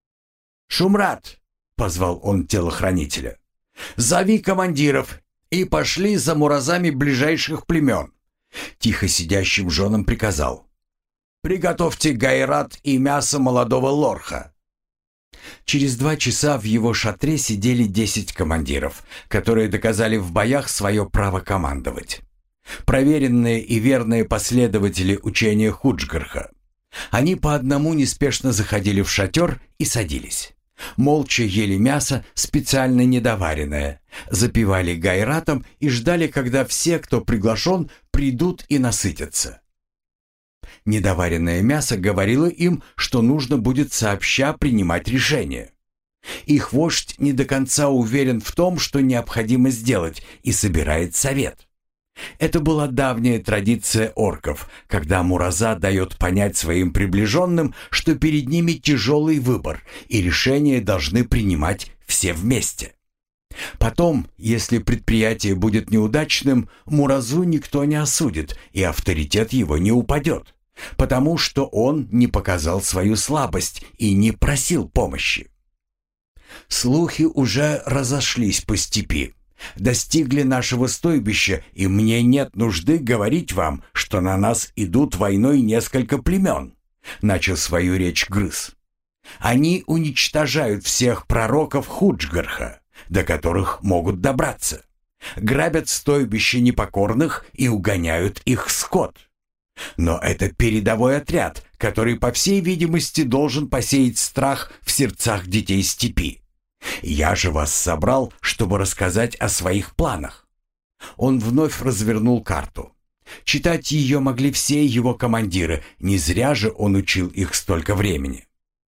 «Шумрат!» — позвал он телохранителя. «Зови командиров и пошли за муразами ближайших племен». Тихо сидящим женам приказал: «Приготовьте гайрат и мясо молодого лорха». Через два часа в его шатре сидели десять командиров, которые доказали в боях свое право командовать. Проверенные и верные последователи учения Худжгарха. Они по одному неспешно заходили в шатер и садились. Молча ели мясо, специально недоваренное, запивали гайратом и ждали, когда все, кто приглашен, придут и насытятся. Недоваренное мясо говорило им, что нужно будет сообща принимать решение. Их вождь не до конца уверен в том, что необходимо сделать, и собирает совет. Это была давняя традиция орков, когда Мураза дает понять своим приближенным, что перед ними тяжелый выбор, и решения должны принимать все вместе. Потом, если предприятие будет неудачным, Муразу никто не осудит, и авторитет его не упадет, потому что он не показал свою слабость и не просил помощи. Слухи уже разошлись по степи. Достигли нашего стойбища, и мне нет нужды говорить вам, что на нас идут войной несколько племен», — начал свою речь Грыз. «Они уничтожают всех пророков Худжгарха, до которых могут добраться, грабят стойбище непокорных и угоняют их скот. Но это передовой отряд, который, по всей видимости, должен посеять страх в сердцах детей степи. Я же вас собрал, чтобы рассказать о своих планах». Он вновь развернул карту. Читать ее могли все его командиры, не зря же он учил их столько времени.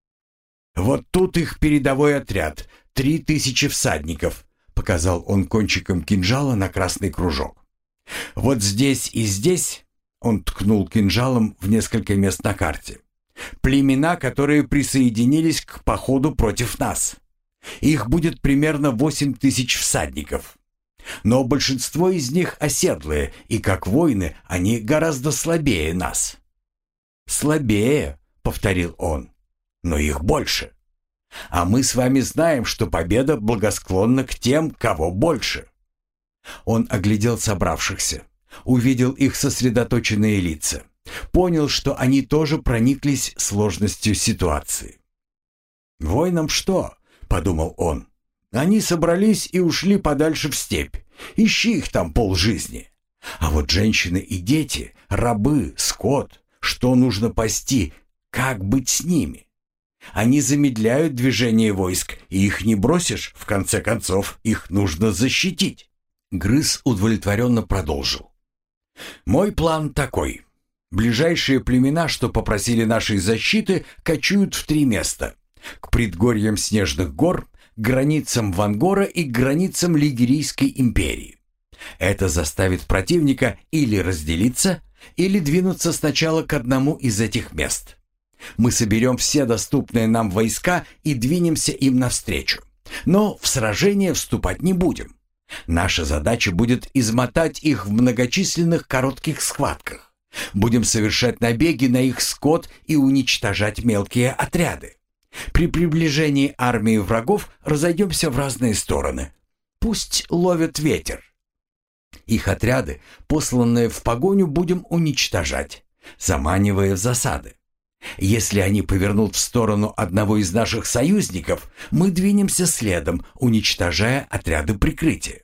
«Вот тут их передовой отряд, три тысячи всадников», — показал он кончиком кинжала на красный кружок. «Вот здесь и здесь», — он ткнул кинжалом в несколько мест на карте, — «племена, которые присоединились к походу против нас. Их будет примерно восемь тысяч всадников. Но большинство из них оседлые, и как воины они гораздо слабее нас». «Слабее», — повторил он, — «но их больше. А мы с вами знаем, что победа благосклонна к тем, кого больше». Он оглядел собравшихся, увидел их сосредоточенные лица, понял, что они тоже прониклись сложностью ситуации. «Воинам что?» — подумал он. «Они собрались и ушли подальше в степь. Ищи их там полжизни. А вот женщины и дети, рабы, скот, что нужно пасти, как быть с ними? Они замедляют движение войск, и их не бросишь, в конце концов, их нужно защитить». Грыз удовлетворенно продолжил. «Мой план такой. Ближайшие племена, что попросили нашей защиты, кочуют в три места. К предгорьям Снежных гор, к границам Вангора и к границам Лигерийской империи. Это заставит противника или разделиться, или двинуться сначала к одному из этих мест. Мы соберем все доступные нам войска и двинемся им навстречу. Но в сражение вступать не будем. Наша задача будет измотать их в многочисленных коротких схватках. Будем совершать набеги на их скот и уничтожать мелкие отряды. При приближении армии врагов разойдемся в разные стороны. Пусть ловят ветер. Их отряды, посланные в погоню, будем уничтожать, заманивая в засады. Если они повернут в сторону одного из наших союзников, мы двинемся следом, уничтожая отряды прикрытия».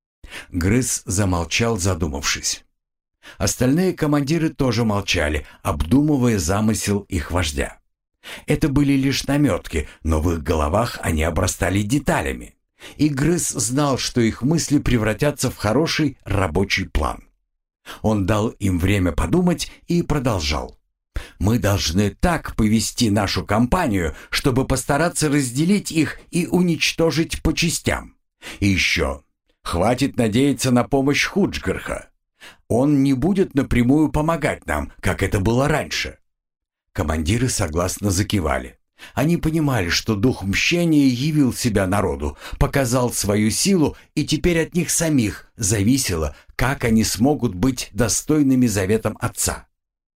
Грыз замолчал, задумавшись. Остальные командиры тоже молчали, обдумывая замысел их вождя. Это были лишь наметки, но в их головах они обрастали деталями. И Грыз знал, что их мысли превратятся в хороший рабочий план. Он дал им время подумать и продолжал. «Мы должны так повести нашу кампанию, чтобы постараться разделить их и уничтожить по частям. И еще, хватит надеяться на помощь Худжгарха. Он не будет напрямую помогать нам, как это было раньше». Командиры согласно закивали. Они понимали, что дух мщения явил себя народу, показал свою силу, и теперь от них самих зависело, как они смогут быть достойными заветом отца.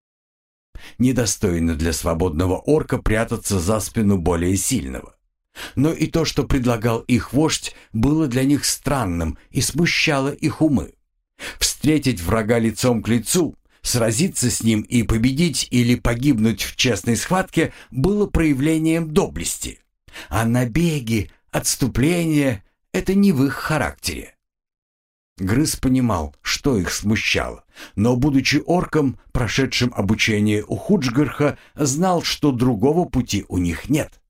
Недостойно для свободного орка прятаться за спину более сильного. Но и то, что предлагал их вождь, было для них странным и смущало их умы. Встретить врага лицом к лицу, сразиться с ним и победить или погибнуть в честной схватке было проявлением доблести. А набеги, отступления — это не в их характере. Грыз понимал, что их смущало, но, будучи орком, прошедшим обучение у Худжгарха, знал, что другого пути у них нет.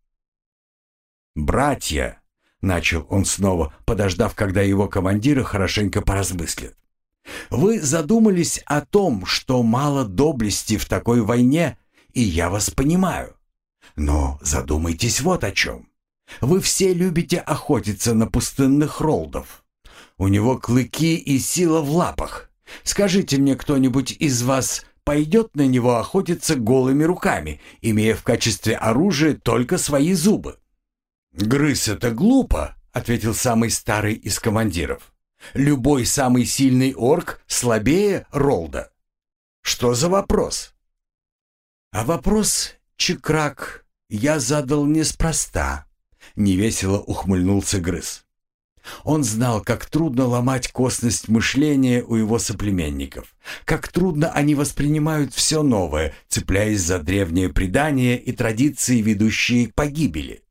«Братья», — начал он снова, подождав, когда его командиры хорошенько поразмыслят, «вы задумались о том, что мало доблести в такой войне, и я вас понимаю. Но задумайтесь вот о чем. Вы все любите охотиться на пустынных ролдов. У него клыки и сила в лапах. Скажите мне, кто-нибудь из вас пойдет на него охотиться голыми руками, имея в качестве оружия только свои зубы?» «Грыз — это глупо», — ответил самый старый из командиров. «Любой самый сильный орк слабее ролда. Что за вопрос?» «А вопрос, Чекрак, я задал неспроста», — невесело ухмыльнулся Грыз. Он знал, как трудно ломать косность мышления у его соплеменников, как трудно они воспринимают все новое, цепляясь за древние предания и традиции, ведущие к погибели.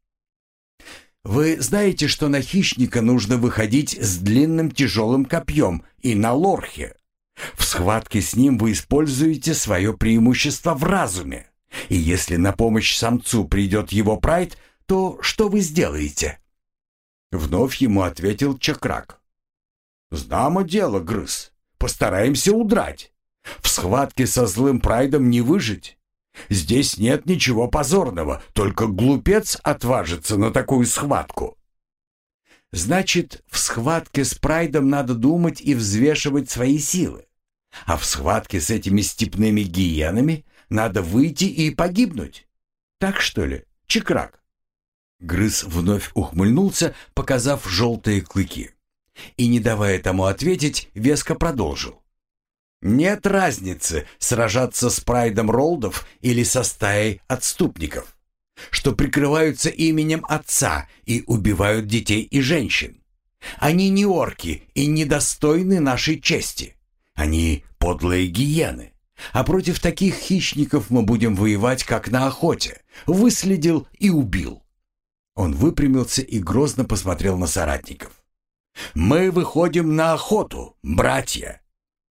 «Вы знаете, что на хищника нужно выходить с длинным тяжелым копьем и на лорхе. В схватке с ним вы используете свое преимущество в разуме, и если на помощь самцу придет его прайд, то что вы сделаете?» Вновь ему ответил Чакрак. «Знамо дело, Грыз. Постараемся удрать. В схватке со злым прайдом не выжить. Здесь нет ничего позорного, только глупец отважится на такую схватку». «Значит, в схватке с прайдом надо думать и взвешивать свои силы. А в схватке с этими степными гиенами надо выйти и погибнуть. Так что ли, Чакрак?» Грыз вновь ухмыльнулся, показав желтые клыки. И, не давая тому ответить, веско продолжил. «Нет разницы, сражаться с прайдом ролдов или со стаей отступников, что прикрываются именем отца и убивают детей и женщин. Они не орки и недостойны нашей чести. Они подлые гиены. А против таких хищников мы будем воевать, как на охоте. Выследил и убил». Он выпрямился и грозно посмотрел на соратников. «Мы выходим на охоту, братья!»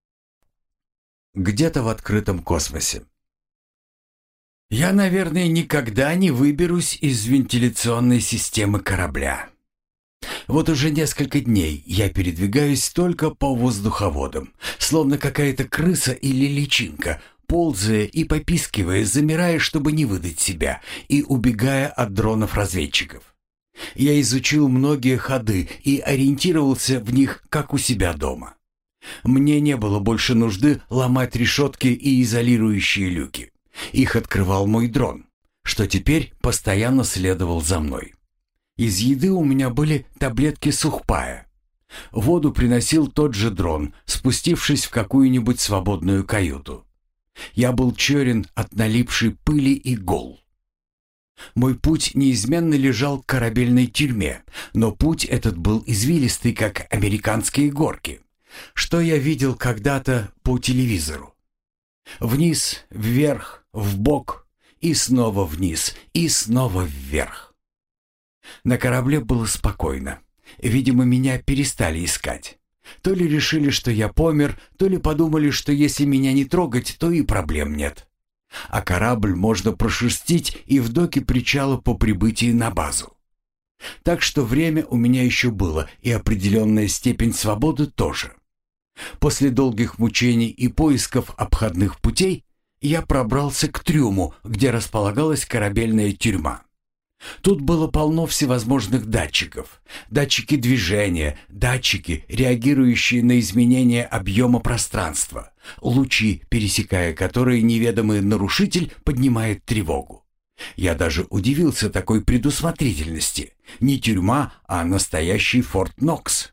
Где-то в открытом космосе. «Я, наверное, никогда не выберусь из вентиляционной системы корабля. Вот уже несколько дней я передвигаюсь только по воздуховодам, словно какая-то крыса или личинка, ползая и попискивая, замирая, чтобы не выдать себя, и убегая от дронов-разведчиков. Я изучил многие ходы и ориентировался в них, как у себя дома. Мне не было больше нужды ломать решетки и изолирующие люки. Их открывал мой дрон, что теперь постоянно следовал за мной. Из еды у меня были таблетки сухпая. Воду приносил тот же дрон, спустившись в какую-нибудь свободную каюту. Я был черен от налипшей пыли и гол. Мой путь неизменно лежал к корабельной тюрьме, но путь этот был извилистый, как американские горки, что я видел когда-то по телевизору. Вниз, вверх, вбок, и снова вниз, и снова вверх. На корабле было спокойно. Видимо, меня перестали искать. То ли решили, что я помер, то ли подумали, что если меня не трогать, то и проблем нет. А корабль можно прошерстить и в доке причала по прибытии на базу. Так что время у меня еще было, и определенная степень свободы тоже. После долгих мучений и поисков обходных путей я пробрался к трюму, где располагалась корабельная тюрьма. Тут было полно всевозможных датчиков. Датчики движения, датчики, реагирующие на изменения объема пространства, лучи, пересекая которые неведомый нарушитель поднимает тревогу. Я даже удивился такой предусмотрительности. Не тюрьма, а настоящий Форт Нокс.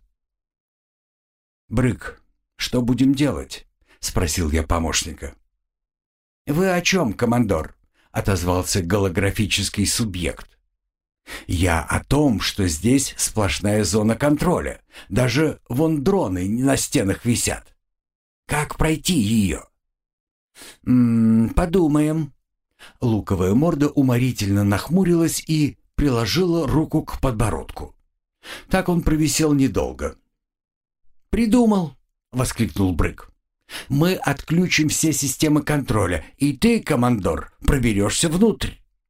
«Брык, что будем делать?» — спросил я помощника. «Вы о чем, командор?» — отозвался голографический субъект. «Я о том, что здесь сплошная зона контроля. Даже вон дроны на стенах висят. Как пройти ее?» «М-м, подумаем». Луковая морда уморительно нахмурилась и приложила руку к подбородку. Так он провисел недолго. «Придумал!» — воскликнул Брык. «Мы отключим все системы контроля, и ты, командор, проберешься внутрь».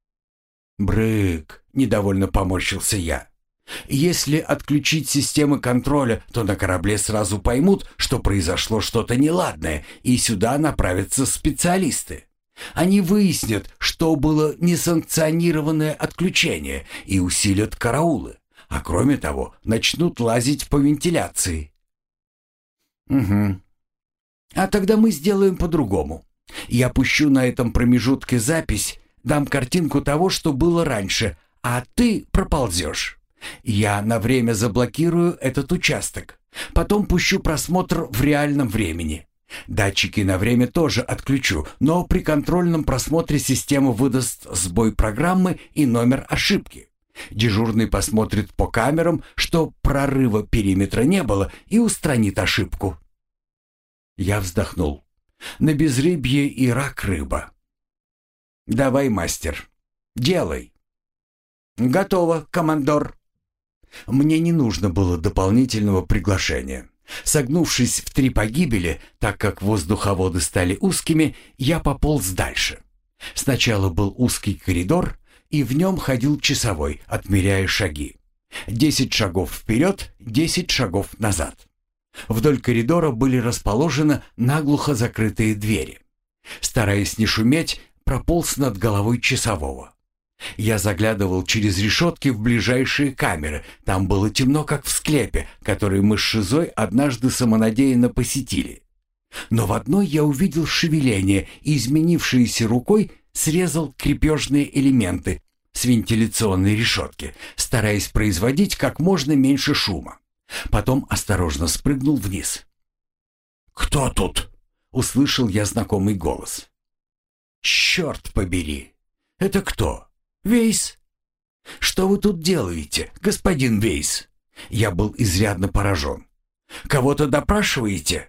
«Брык!» — недовольно поморщился я. «Если отключить системы контроля, то на корабле сразу поймут, что произошло что-то неладное, и сюда направятся специалисты. Они выяснят, что было несанкционированное отключение, и усилят караулы, а кроме того начнут лазить по вентиляции». «Угу. А тогда мы сделаем по-другому. Я пущу на этом промежутке запись, дам картинку того, что было раньше, а ты проползешь. Я на время заблокирую этот участок. Потом пущу просмотр в реальном времени. Датчики на время тоже отключу, но при контрольном просмотре система выдаст сбой программы и номер ошибки. Дежурный посмотрит по камерам, что прорыва периметра не было, и устранит ошибку». Я вздохнул. На безрыбье и рак рыба. «Давай, мастер, делай». «Готово, командор». Мне не нужно было дополнительного приглашения. Согнувшись в три погибели, так как воздуховоды стали узкими, я пополз дальше. Сначала был узкий коридор, и в нем ходил часовой, отмеряя шаги. Десять шагов вперед, десять шагов назад. Вдоль коридора были расположены наглухо закрытые двери. Стараясь не шуметь, прополз над головой часового. Я заглядывал через решетки в ближайшие камеры. Там было темно, как в склепе, который мы с Шизой однажды самонадеянно посетили. Но в одной я увидел шевеление и, изменившейся рукой, срезал крепежные элементы с вентиляционной решетки, стараясь производить как можно меньше шума. Потом осторожно спрыгнул вниз. «Кто тут?» — услышал я знакомый голос. «Черт побери! Это кто? Вейс? Что вы тут делаете, господин Вейс?» Я был изрядно поражен. «Кого-то допрашиваете?»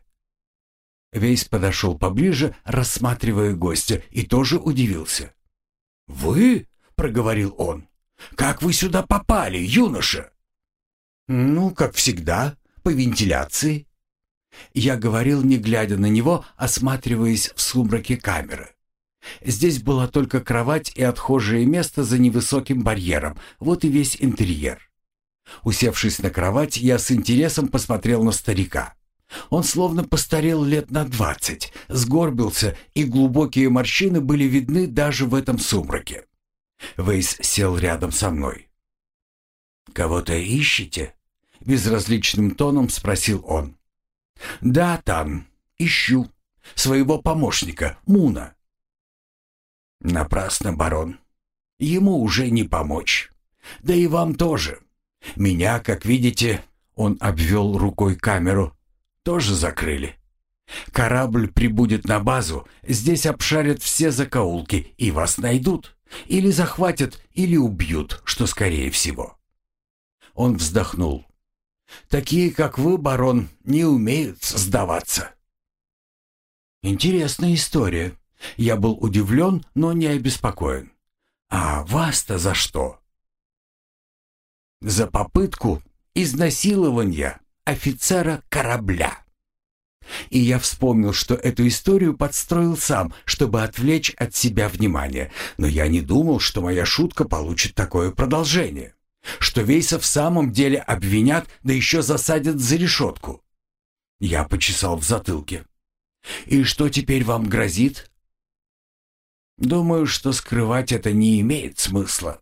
Вейс подошел поближе, рассматривая гостя, и тоже удивился. «Вы?» — проговорил он. «Как вы сюда попали, юноша?» «Ну, как всегда, по вентиляции». Я говорил, не глядя на него, осматриваясь в сумраке камеры. Здесь была только кровать и отхожее место за невысоким барьером, вот и весь интерьер. Усевшись на кровать, я с интересом посмотрел на старика. Он словно постарел лет на двадцать, сгорбился, и глубокие морщины были видны даже в этом сумраке. Вейс сел рядом со мной. «Кого-то ищете?» — безразличным тоном спросил он. «Да, Тан, ищу. Своего помощника, Муна». «Напрасно, барон. Ему уже не помочь. Да и вам тоже. Меня, как видите, — он обвел рукой камеру, — тоже закрыли. Корабль прибудет на базу, здесь обшарят все закоулки и вас найдут. Или захватят, или убьют, что скорее всего». Он вздохнул. «Такие, как вы, барон, не умеют сдаваться». «Интересная история». Я был удивлен, но не обеспокоен. «А вас-то за что?» «За попытку изнасилования офицера корабля». И я вспомнил, что эту историю подстроил сам, чтобы отвлечь от себя внимание. Но я не думал, что моя шутка получит такое продолжение. Что Вейса в самом деле обвинят, да еще засадят за решетку. Я почесал в затылке. «И что теперь вам грозит?» «Думаю, что скрывать это не имеет смысла.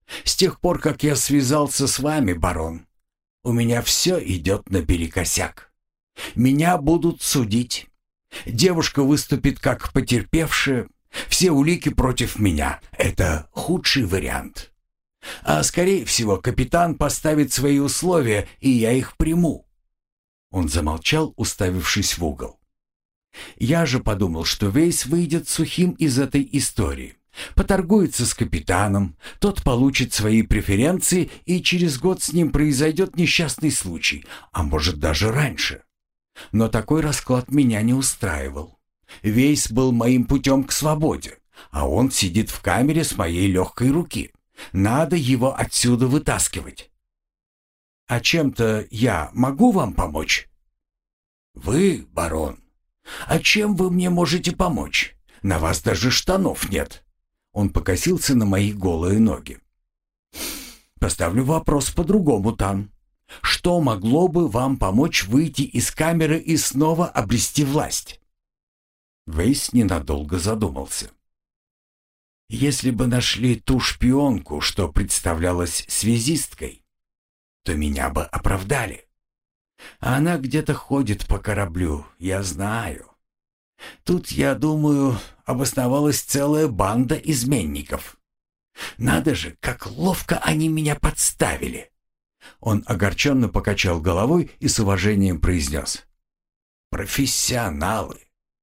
С тех пор, как я связался с вами, барон, у меня все идет наперекосяк. Меня будут судить. Девушка выступит как потерпевшая. Все улики против меня. Это худший вариант. А скорее всего, капитан поставит свои условия, и я их приму». Он замолчал, уставившись в угол. Я же подумал, что Вейс выйдет сухим из этой истории. Поторгуется с капитаном, тот получит свои преференции, и через год с ним произойдет несчастный случай, а может даже раньше. Но такой расклад меня не устраивал. Вейс был моим путем к свободе, а он сидит в камере с моей легкой руки. Надо его отсюда вытаскивать. А чем-то я могу вам помочь? Вы, барон? А чем вы мне можете помочь? На вас даже штанов нет. Он покосился на мои голые ноги. Поставлю вопрос по-другому, Тан. Что могло бы вам помочь выйти из камеры и снова обрести власть? Вейс ненадолго задумался. Если бы нашли ту шпионку, что представлялась связисткой, то меня бы оправдали. Она где-то ходит по кораблю, я знаю. Тут, я думаю, обосновалась целая банда изменников. Надо же, как ловко они меня подставили. Он огорченно покачал головой и с уважением произнес: «Профессионалы».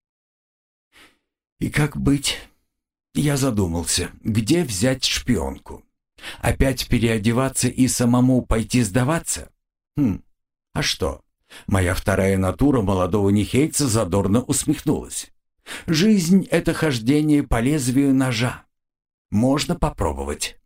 И как быть? Я задумался, где взять шпионку? Опять переодеваться и самому пойти сдаваться? Хм, а что? Моя вторая натура молодого нихейца задорно усмехнулась. Жизнь — это хождение по лезвию ножа. Можно попробовать.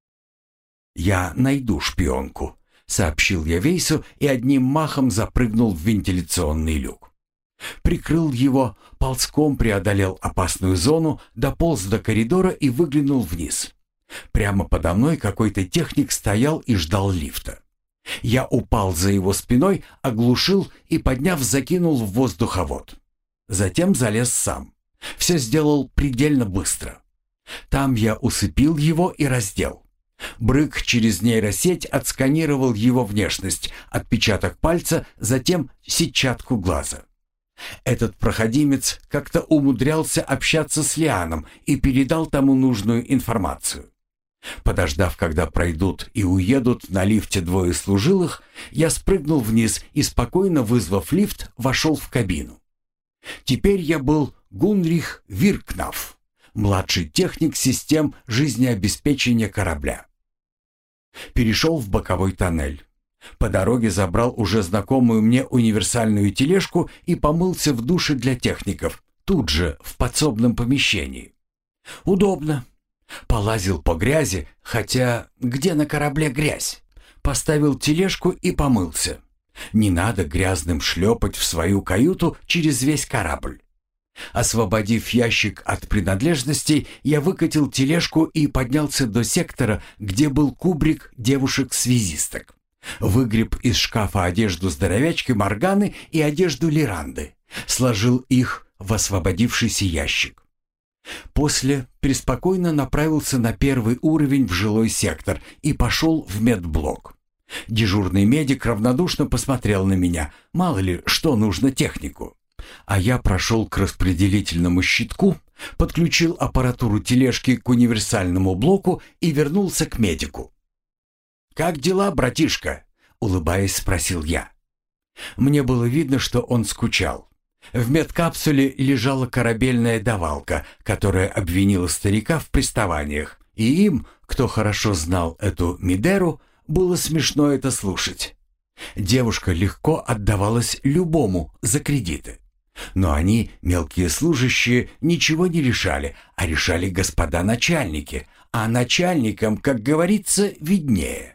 «Я найду шпионку», — сообщил я Вейсу и одним махом запрыгнул в вентиляционный люк. Прикрыл его, ползком преодолел опасную зону, дополз до коридора и выглянул вниз. Прямо подо мной какой-то техник стоял и ждал лифта. Я упал за его спиной, оглушил и, подняв, закинул в воздуховод. Затем залез сам. Все сделал предельно быстро. Там я усыпил его и раздел. Брык через нейросеть отсканировал его внешность, отпечаток пальца, затем сетчатку глаза. Этот проходимец как-то умудрялся общаться с Лианом и передал тому нужную информацию. Подождав, когда пройдут и уедут на лифте двое служилых, я спрыгнул вниз и, спокойно вызвав лифт, вошел в кабину. Теперь я был Гунрих Виркнаф, младший техник систем жизнеобеспечения корабля. Перешел в боковой тоннель. По дороге забрал уже знакомую мне универсальную тележку и помылся в душе для техников, тут же, в подсобном помещении. Удобно. Полазил по грязи, хотя где на корабле грязь? Поставил тележку и помылся. Не надо грязным шлепать в свою каюту через весь корабль. Освободив ящик от принадлежностей, я выкатил тележку и поднялся до сектора, где был кубрик девушек-связисток. Выгреб из шкафа одежду здоровячки Морганы и одежду Лиранды. Сложил их в освободившийся ящик. После преспокойно направился на первый уровень в жилой сектор и пошел в медблок. Дежурный медик равнодушно посмотрел на меня, мало ли, что нужно технику. А я прошел к распределительному щитку, подключил аппаратуру тележки к универсальному блоку и вернулся к медику. «Как дела, братишка?» — улыбаясь, спросил я. Мне было видно, что он скучал. В медкапсуле лежала корабельная давалка, которая обвинила старика в приставаниях, и им, кто хорошо знал эту Мидеру, было смешно это слушать. Девушка легко отдавалась любому за кредиты. Но они, мелкие служащие, ничего не решали, а решали господа начальники, а начальникам, как говорится, виднее.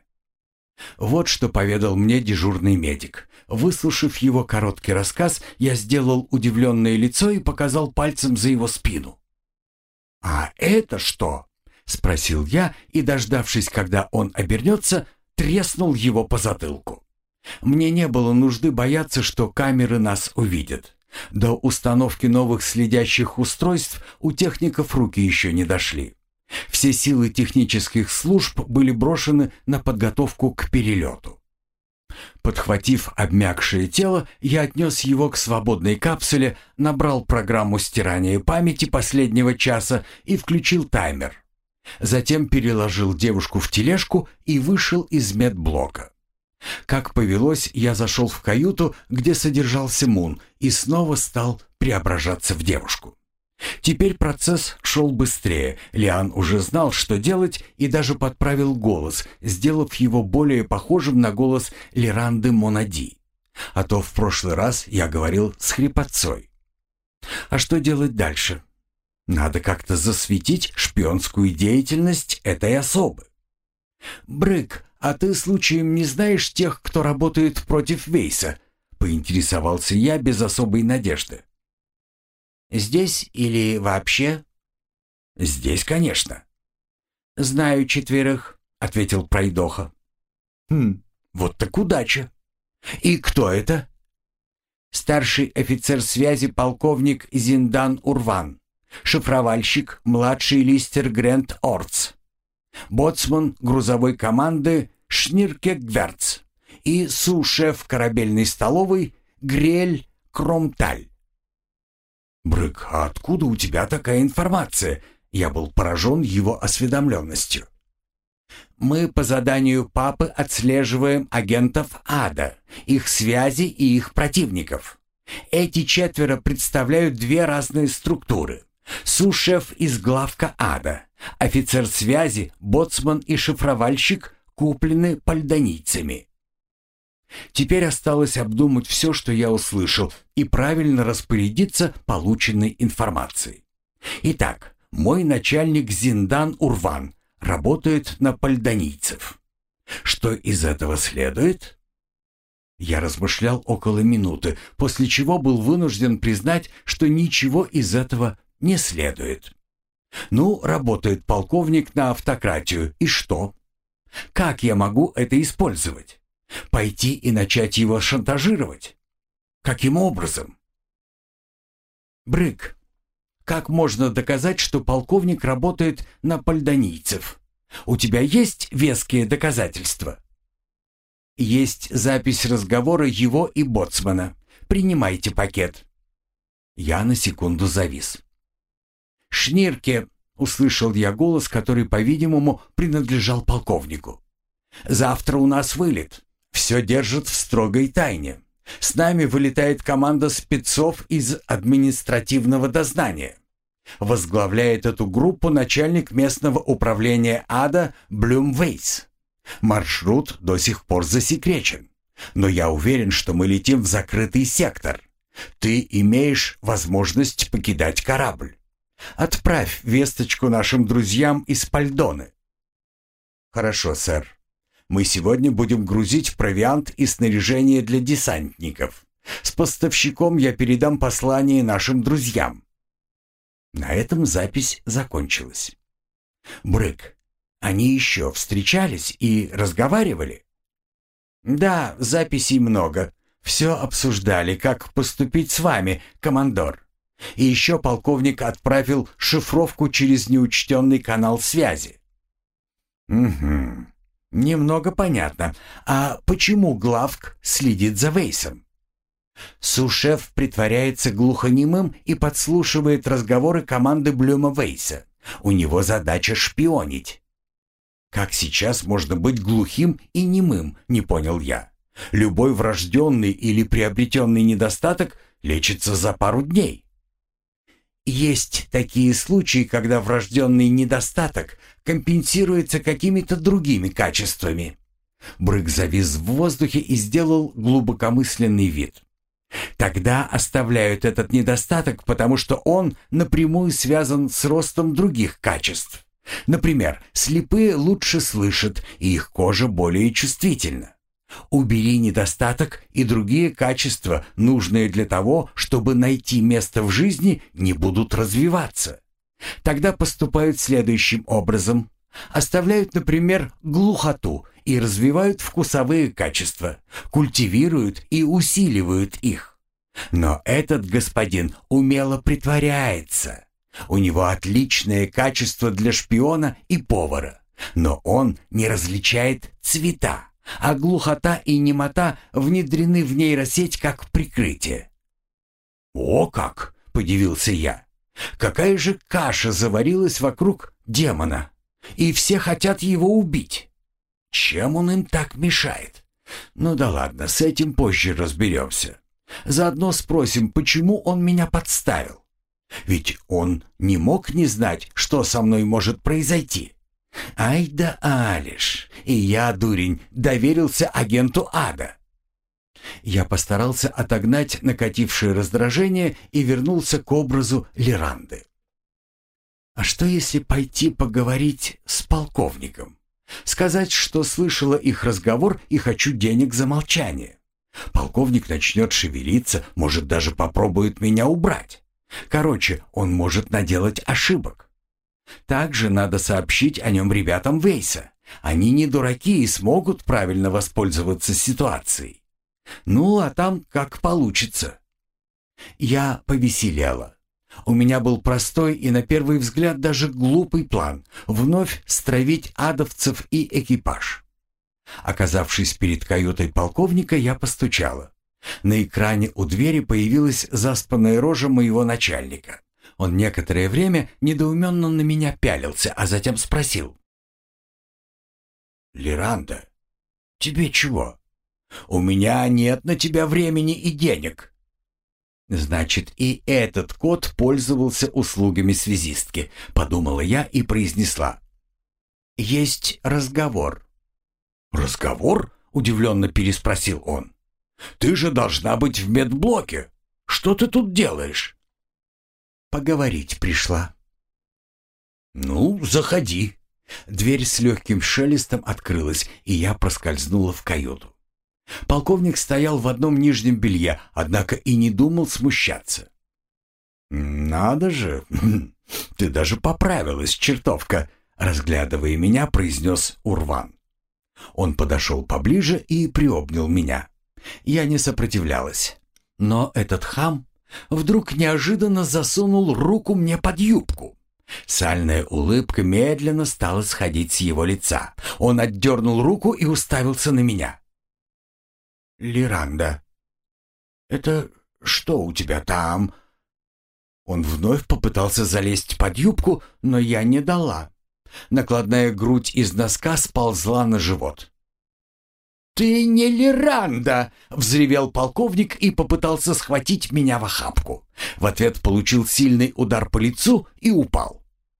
Вот что поведал мне дежурный медик. Выслушав его короткий рассказ, я сделал удивленное лицо и показал пальцем за его спину. «А это что?» — спросил я и, дождавшись, когда он обернется, треснул его по затылку. Мне не было нужды бояться, что камеры нас увидят. До установки новых следящих устройств у техников руки еще не дошли. Все силы технических служб были брошены на подготовку к перелету. Подхватив обмякшее тело, я отнес его к свободной капсуле, набрал программу стирания памяти последнего часа и включил таймер. Затем переложил девушку в тележку и вышел из медблока. Как повелось, я зашел в каюту, где содержался Мун, и снова стал преображаться в девушку. Теперь процесс шел быстрее. Лиан уже знал, что делать, и даже подправил голос, сделав его более похожим на голос Лиранды Монади. А то в прошлый раз я говорил с хрипотцой. А что делать дальше? Надо как-то засветить шпионскую деятельность этой особы. «Брык, а ты случаем не знаешь тех, кто работает против Вейса?» — поинтересовался я без особой надежды. «Здесь или вообще?» «Здесь, конечно». «Знаю четверых», — ответил пройдоха. «Хм, вот так удача. И кто это?» «Старший офицер связи полковник Зиндан Урван, шифровальщик младший Листер Грент Орц, боцман грузовой команды Шнирке Гверц и су-шеф корабельной столовой Грель Кромталь». «Брык, а откуда у тебя такая информация?» Я был поражен его осведомленностью. «Мы по заданию папы отслеживаем агентов ада, их связи и их противников. Эти четверо представляют две разные структуры. Су-шеф из главка ада, офицер связи, боцман и шифровальщик куплены пальдонийцами». Теперь осталось обдумать все, что я услышал, и правильно распорядиться полученной информацией. Итак, мой начальник Зиндан Урван работает на пальдонийцев. Что из этого следует? Я размышлял около минуты, после чего был вынужден признать, что ничего из этого не следует. Ну, работает полковник на автократию, и что? Как я могу это использовать? Пойти и начать его шантажировать? Каким образом? Брык, как можно доказать, что полковник работает на пальдонийцев? У тебя есть веские доказательства? Есть запись разговора его и боцмана. Принимайте пакет. Я на секунду завис. «Шнирке», — услышал я голос, который, по-видимому, принадлежал полковнику. «Завтра у нас вылет. Все держат в строгой тайне. С нами вылетает команда спецов из административного дознания. Возглавляет эту группу начальник местного управления ада Блюмвейс. Маршрут до сих пор засекречен. Но я уверен, что мы летим в закрытый сектор. Ты имеешь возможность покидать корабль. Отправь весточку нашим друзьям из Пальдоны». «Хорошо, сэр. Мы сегодня будем грузить провиант и снаряжение для десантников. С поставщиком я передам послание нашим друзьям». На этом запись закончилась. «Брык, они еще встречались и разговаривали?» «Да, записей много. Все обсуждали, как поступить с вами, командор. И еще полковник отправил шифровку через неучтенный канал связи». «Угу. Немного понятно. А почему главк следит за Вейсом?» Су-шеф притворяется глухонемым и подслушивает разговоры команды Блюма Вейса. У него задача шпионить. «Как сейчас можно быть глухим и немым?» — не понял я. «Любой врожденный или приобретенный недостаток лечится за пару дней». Есть такие случаи, когда врожденный недостаток компенсируется какими-то другими качествами. Брык завис в воздухе и сделал глубокомысленный вид. Тогда оставляют этот недостаток, потому что он напрямую связан с ростом других качеств. Например, слепые лучше слышат, и их кожа более чувствительна. Убери недостаток, и другие качества, нужные для того, чтобы найти место в жизни, не будут развиваться. Тогда поступают следующим образом. Оставляют, например, глухоту и развивают вкусовые качества, культивируют и усиливают их. Но этот господин умело притворяется. У него отличное качество для шпиона и повара, но он не различает цвета, а глухота и немота внедрены в нейросеть как прикрытие. «О как!» — подивился я. «Какая же каша заварилась вокруг демона, и все хотят его убить. Чем он им так мешает? Ну да ладно, с этим позже разберемся. Заодно спросим, почему он меня подставил. Ведь он не мог не знать, что со мной может произойти. Ай да Алиш, и я, дурень, доверился агенту ада». Я постарался отогнать накатившее раздражение и вернулся к образу Лиранды. А что если пойти поговорить с полковником? Сказать, что слышала их разговор и хочу денег за молчание. Полковник начнет шевелиться, может, даже попробует меня убрать. Короче, он может наделать ошибок. Также надо сообщить о нем ребятам Вейса. Они не дураки и смогут правильно воспользоваться ситуацией. Ну, а там как получится. Я повеселела. У меня был простой и на первый взгляд даже глупый план — вновь стравить адовцев и экипаж. Оказавшись перед каютой полковника, я постучала. На экране у двери появилась заспанная рожа моего начальника. Он некоторое время недоуменно на меня пялился, а затем спросил. «Лиранда, тебе чего? У меня нет на тебя времени и денег». «Значит, и этот кот пользовался услугами связистки», — подумала я и произнесла. «Есть разговор». «Разговор?» — удивленно переспросил он. «Ты же должна быть в медблоке. Что ты тут делаешь?» «Поговорить пришла». «Ну, заходи». Дверь с легким шелестом открылась, и я проскользнула в каюту. Полковник стоял в одном нижнем белье, однако и не думал смущаться. «Надо же, ты даже поправилась, чертовка», — разглядывая меня, произнес Урван. Он подошел поближе и приобнял меня. Я не сопротивлялась. Но этот хам вдруг неожиданно засунул руку мне под юбку. Сальная улыбка медленно стала сходить с его лица. Он отдернул руку и уставился на меня. «Лиранда, это что у тебя там?» Он вновь попытался залезть под юбку, но я не дала. Накладная грудь из носка сползла на живот. «Ты не Лиранда!» — взревел полковник и попытался схватить меня в охапку. В ответ получил сильный удар по лицу и упал.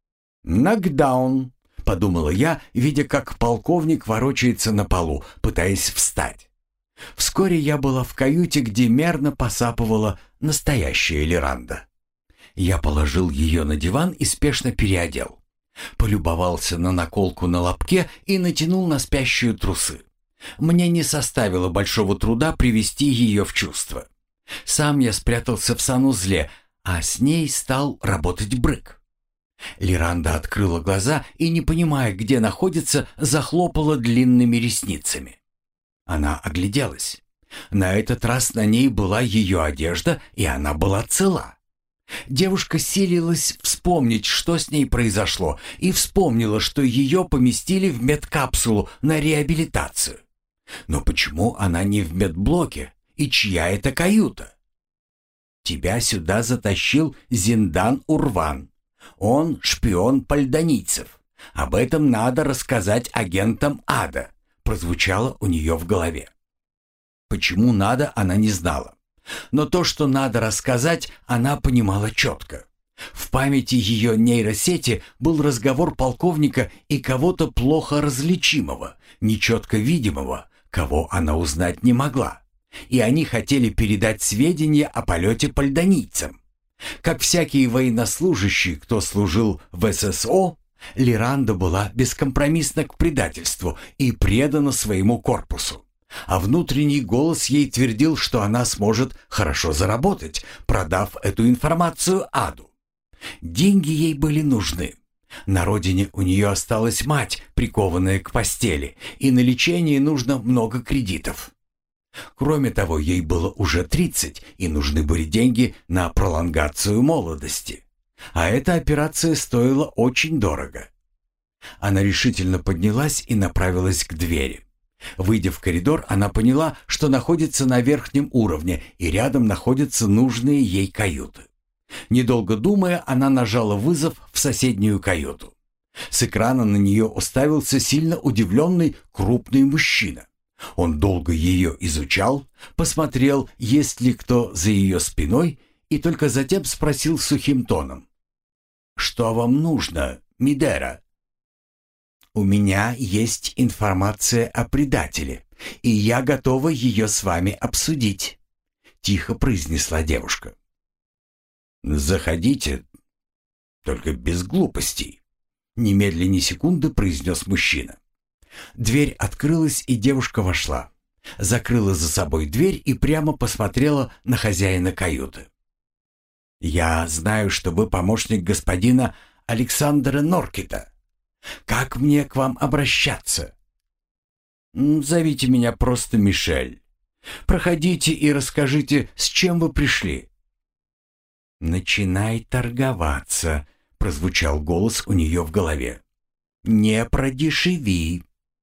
«Нокдаун», — подумала я, видя, как полковник ворочается на полу, пытаясь встать. Вскоре я была в каюте, где мерно посапывала настоящая Лиранда. Я положил ее на диван и спешно переодел. Полюбовался на наколку на лобке и натянул на спящую трусы. Мне не составило большого труда привести ее в чувство. Сам я спрятался в санузле, а с ней стал работать Брык. Лиранда открыла глаза и, не понимая, где находится, захлопала длинными ресницами. Она огляделась. На этот раз на ней была ее одежда, и она была цела. Девушка силилась вспомнить, что с ней произошло, и вспомнила, что ее поместили в медкапсулу на реабилитацию. Но почему она не в медблоке, и чья это каюта? «Тебя сюда затащил Зиндан Урван. Он шпион пальдонийцев. Об этом надо рассказать агентам ада», прозвучало у нее в голове. Почему надо, она не знала. Но то, что надо рассказать, она понимала четко. В памяти ее нейросети был разговор полковника и кого-то плохо различимого, нечетко видимого, кого она узнать не могла. И они хотели передать сведения о полете пальдонийцам. Как всякие военнослужащие, кто служил в эс эс о, Лиранда была бескомпромиссна к предательству и предана своему корпусу. А внутренний голос ей твердил, что она сможет хорошо заработать, продав эту информацию аду. Деньги ей были нужны. На родине у нее осталась мать, прикованная к постели, и на лечение нужно много кредитов. Кроме того, ей было уже тридцать, и нужны были деньги на пролонгацию молодости. А эта операция стоила очень дорого. Она решительно поднялась и направилась к двери. Выйдя в коридор, она поняла, что находится на верхнем уровне, и рядом находятся нужные ей каюты. Недолго думая, она нажала вызов в соседнюю каюту. С экрана на нее уставился сильно удивленный крупный мужчина. Он долго ее изучал, посмотрел, есть ли кто за ее спиной, и только затем спросил сухим тоном: «Что вам нужно, Мидера?» «У меня есть информация о предателе, и я готова ее с вами обсудить», — тихо произнесла девушка. «Заходите, только без глупостей», — немедленно ни секунды произнес мужчина. Дверь открылась, и девушка вошла. Закрыла за собой дверь и прямо посмотрела на хозяина каюты. «Я знаю, что вы помощник господина Александра Норкита. Как мне к вам обращаться?» «Зовите меня просто Мишель. Проходите и расскажите, с чем вы пришли». «Начинай торговаться», — прозвучал голос у нее в голове. «Не продешеви».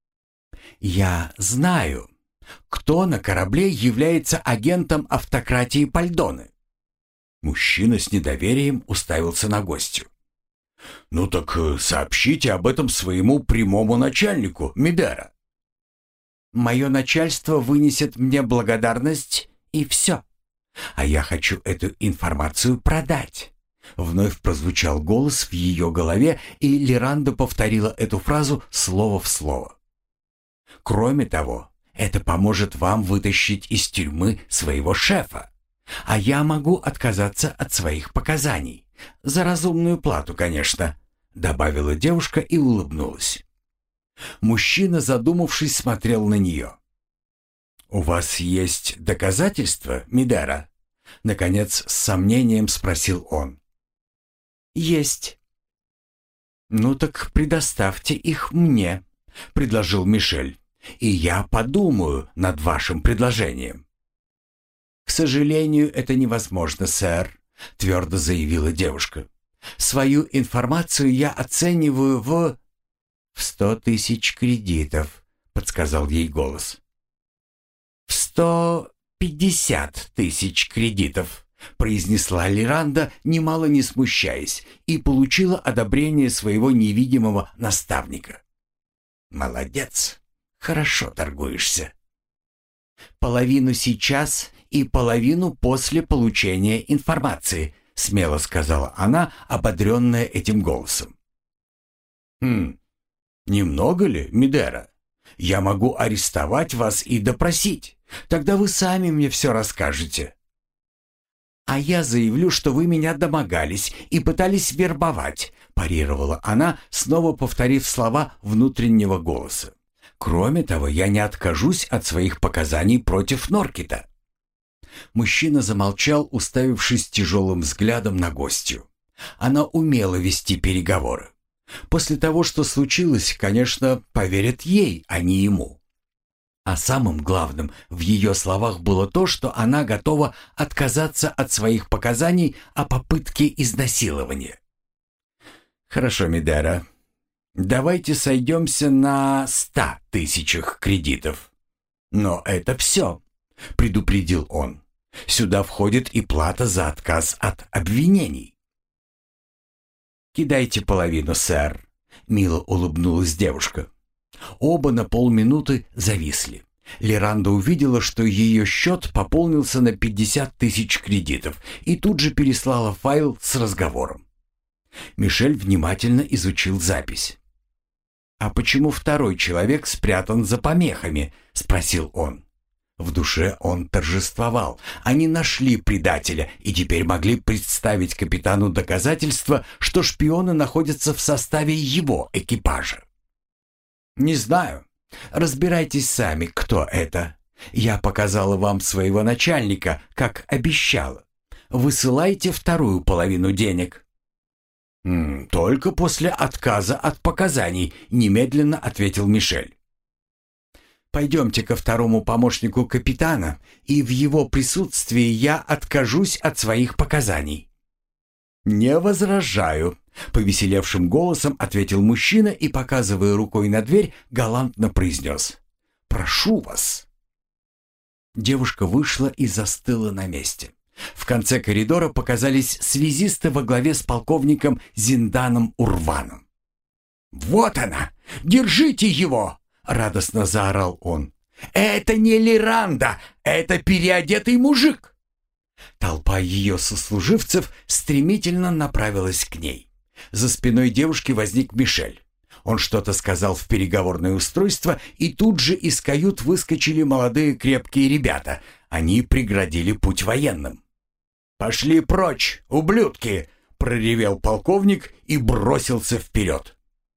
«Я знаю, кто на корабле является агентом автократии Пальдоны». Мужчина с недоверием уставился на гостью. «Ну так сообщите об этом своему прямому начальнику, Мидера». «Мое начальство вынесет мне благодарность, и все. А я хочу эту информацию продать». Вновь прозвучал голос в ее голове, и Лиранда повторила эту фразу слово в слово. «Кроме того, это поможет вам вытащить из тюрьмы своего шефа. А я могу отказаться от своих показаний. За разумную плату, конечно», — добавила девушка и улыбнулась. Мужчина, задумавшись, смотрел на нее. «У вас есть доказательства, Мидера?» — наконец с сомнением спросил он. «Есть». «Ну так предоставьте их мне», — предложил Мишель, «и я подумаю над вашим предложением». «К сожалению, это невозможно, сэр», — твердо заявила девушка. «Свою информацию я оцениваю в...» «В сто тысяч кредитов», — подсказал ей голос. «В сто пятьдесят тысяч кредитов», — произнесла Лиранда, немало не смущаясь, и получила одобрение своего невидимого наставника. «Молодец, хорошо торгуешься». «Половину сейчас и половину после получения информации», — смело сказала она, ободренная этим голосом. «Хм, немного ли, Мидера? Я могу арестовать вас и допросить. Тогда вы сами мне все расскажете». «А я заявлю, что вы меня домогались и пытались вербовать», — парировала она, снова повторив слова внутреннего голоса. «Кроме того, я не откажусь от своих показаний против Норкита». Мужчина замолчал, уставившись тяжелым взглядом на гостью. Она умела вести переговоры. После того, что случилось, конечно, поверят ей, а не ему. А самым главным в ее словах было то, что она готова отказаться от своих показаний о попытке изнасилования. «Хорошо, Мидера, давайте сойдемся на ста тысячах кредитов». «Но это все», — предупредил он. «Сюда входит и плата за отказ от обвинений». «Кидайте половину, сэр», — мило улыбнулась девушка. Оба на полминуты зависли. Лиранда увидела, что ее счет пополнился на пятьдесят тысяч кредитов, и тут же переслала файл с разговором. Мишель внимательно изучил запись. «А почему второй человек спрятан за помехами?» — спросил он. В душе он торжествовал. Они нашли предателя и теперь могли представить капитану доказательства, что шпионы находятся в составе его экипажа. «Не знаю. Разбирайтесь сами, кто это. Я показала вам своего начальника, как обещала. Высылайте вторую половину денег». «М, «Только после отказа от показаний», — немедленно ответил Мишель. «Пойдемте ко второму помощнику капитана, и в его присутствии я откажусь от своих показаний». «Не возражаю», — повеселевшим голосом ответил мужчина и, показывая рукой на дверь, галантно произнес: «Прошу вас». Девушка вышла и застыла на месте. В конце коридора показались связисты во главе с полковником Зинданом Урваном. «Вот она! Держите его!» — радостно заорал он. «Это не Лиранда, это переодетый мужик!» Толпа ее сослуживцев стремительно направилась к ней. За спиной девушки возник Мишель. Он что-то сказал в переговорное устройство, и тут же из кают выскочили молодые крепкие ребята. Они преградили путь военным. «Пошли прочь, ублюдки!» — проревел полковник и бросился вперед.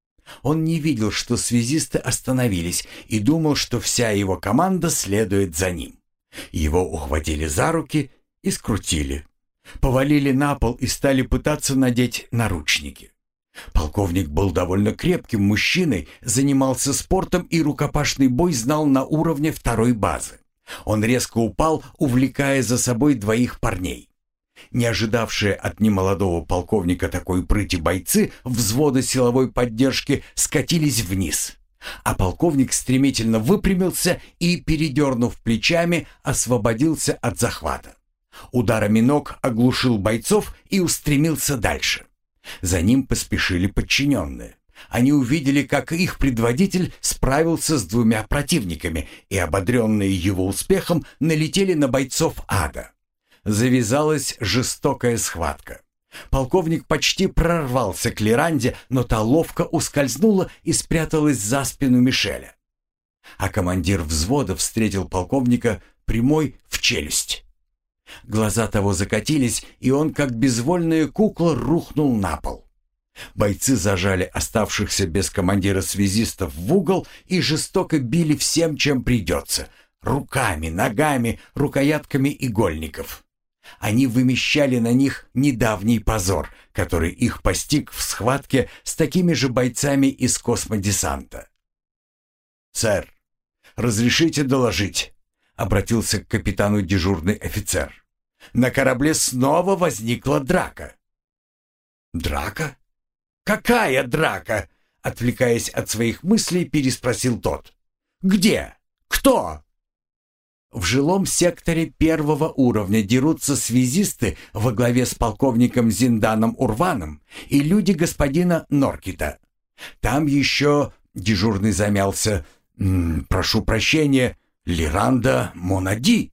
Он не видел, что связисты остановились, и думал, что вся его команда следует за ним. Его ухватили за руки и скрутили. Повалили на пол и стали пытаться надеть наручники. Полковник был довольно крепким мужчиной, занимался спортом и рукопашный бой знал на уровне второй базы. Он резко упал, увлекая за собой двоих парней. Не ожидавшие от немолодого полковника такой прыти бойцы взвода силовой поддержки скатились вниз. А полковник стремительно выпрямился и, передернув плечами, освободился от захвата. Ударами ног оглушил бойцов и устремился дальше. За ним поспешили подчиненные. Они увидели, как их предводитель справился с двумя противниками, и, ободренные его успехом, налетели на бойцов ада. Завязалась жестокая схватка. Полковник почти прорвался к Лиранде, но та ловко ускользнула и спряталась за спину Мишеля. А командир взвода встретил полковника прямой в челюсть. Глаза того закатились, и он, как безвольная кукла, рухнул на пол. Бойцы зажали оставшихся без командира связистов в угол и жестоко били всем, чем придется — руками, ногами, рукоятками игольников. Они вымещали на них недавний позор, который их постиг в схватке с такими же бойцами из космодесанта. «Сэр, разрешите доложить?» — обратился к капитану дежурный офицер. «На корабле снова возникла драка». «Драка? Какая драка?» — отвлекаясь от своих мыслей, переспросил тот. «Где? Кто?» В жилом секторе первого уровня дерутся связисты во главе с полковником Зинданом Урваном и люди господина Норкита. Там еще, дежурный замялся, м-м, прошу прощения, Лиранда Монади.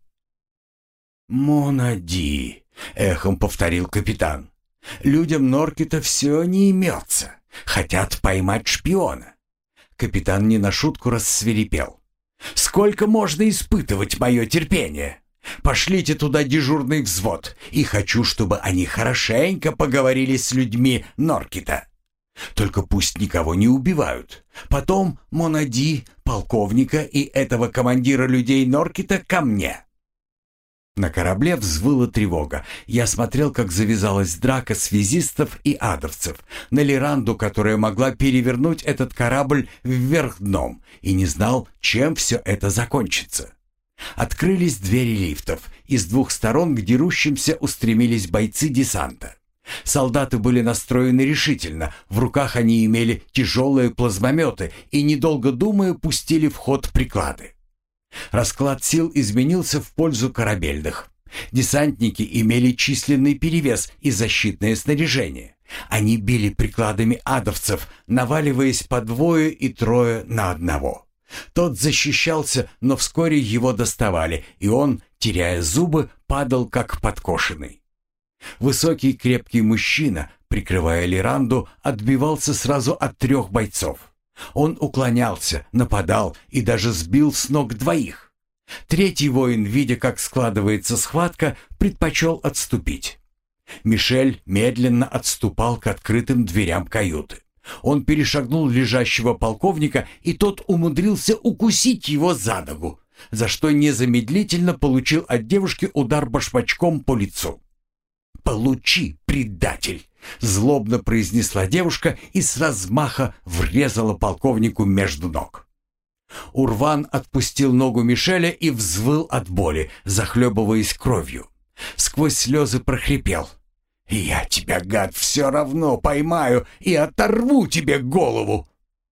«Монади», — эхом повторил капитан. «Людям Норкита все не имется. Хотят поймать шпиона». Капитан не на шутку рассвирепел. «Сколько можно испытывать мое терпение? Пошлите туда дежурный взвод, и хочу, чтобы они хорошенько поговорили с людьми Норкита. Только пусть никого не убивают. Потом Монади, полковника и этого командира людей Норкита ко мне». На корабле взвыла тревога. Я смотрел, как завязалась драка связистов и адовцев, на Лиранду, которая могла перевернуть этот корабль вверх дном, и не знал, чем все это закончится. Открылись двери лифтов, и с двух сторон к дерущимся устремились бойцы десанта. Солдаты были настроены решительно, в руках они имели тяжелые плазмометы и, недолго думая, пустили в ход приклады. Расклад сил изменился в пользу корабельных. Десантники имели численный перевес и защитное снаряжение. Они били прикладами адовцев, наваливаясь по двое и трое на одного. Тот защищался, но вскоре его доставали, и он, теряя зубы, падал как подкошенный. Высокий крепкий мужчина, прикрывая Лиранду, отбивался сразу от трех бойцов. Он уклонялся, нападал и даже сбил с ног двоих. Третий воин, видя, как складывается схватка, предпочел отступить. Мишель медленно отступал к открытым дверям каюты. Он перешагнул лежащего полковника, и тот умудрился укусить его за ногу, за что незамедлительно получил от девушки удар башмачком по лицу. «Получи, предатель!» — злобно произнесла девушка и с размаха врезала полковнику между ног. Урван отпустил ногу Мишеля и взвыл от боли, захлебываясь кровью. Сквозь слезы прохрипел: «Я тебя, гад, все равно поймаю и оторву тебе голову!»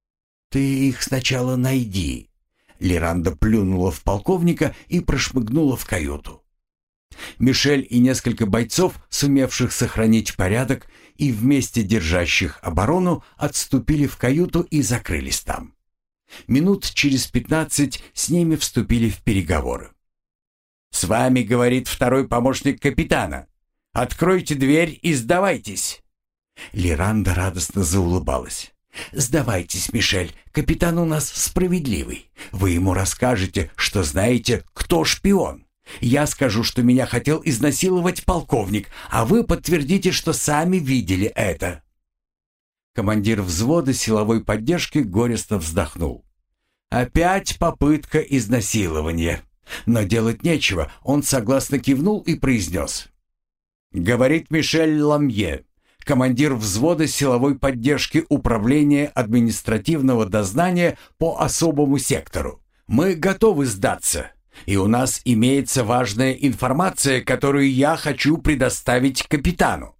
«Ты их сначала найди». Лиранда плюнула в полковника и прошмыгнула в каюту. Мишель и несколько бойцов, сумевших сохранить порядок и вместе держащих оборону, отступили в каюту и закрылись там. Минут через пятнадцать с ними вступили в переговоры. «С вами, — говорит второй помощник капитана, — откройте дверь и сдавайтесь!» Лиранда радостно заулыбалась. «Сдавайтесь, Мишель, капитан у нас справедливый. Вы ему расскажете, что знаете, кто шпион. Я скажу, что меня хотел изнасиловать полковник, а вы подтвердите, что сами видели это». Командир взвода силовой поддержки горестно вздохнул. «Опять попытка изнасилования». Но делать нечего, он согласно кивнул и произнес. «Говорит Мишель Ламье, командир взвода силовой поддержки Управления административного дознания по особому сектору. Мы готовы сдаться, и у нас имеется важная информация, которую я хочу предоставить капитану».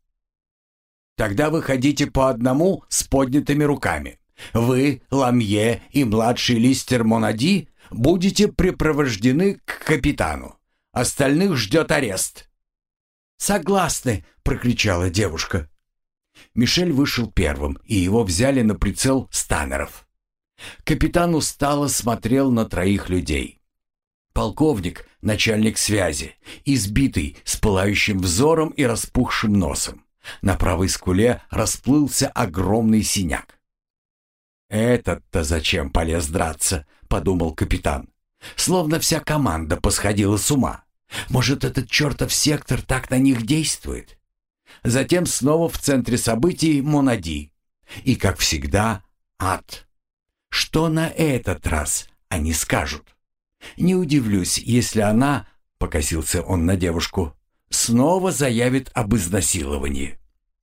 «Тогда выходите по одному с поднятыми руками. Вы, Ламье и младший Листер Монади, будете припровождены к капитану. Остальных ждет арест». «Согласны!» — прокричала девушка. Мишель вышел первым, и его взяли на прицел станеров. Капитан устало смотрел на троих людей. Полковник, начальник связи, избитый, с пылающим взором и распухшим носом. На правой скуле расплылся огромный синяк. «Этот-то зачем полез драться?» — подумал капитан. Словно вся команда посходила с ума. Может, этот чертов сектор так на них действует? Затем снова в центре событий Монади. И, как всегда, ад. Что на этот раз они скажут? Не удивлюсь, если она, — покосился он на девушку, — снова заявит об изнасиловании.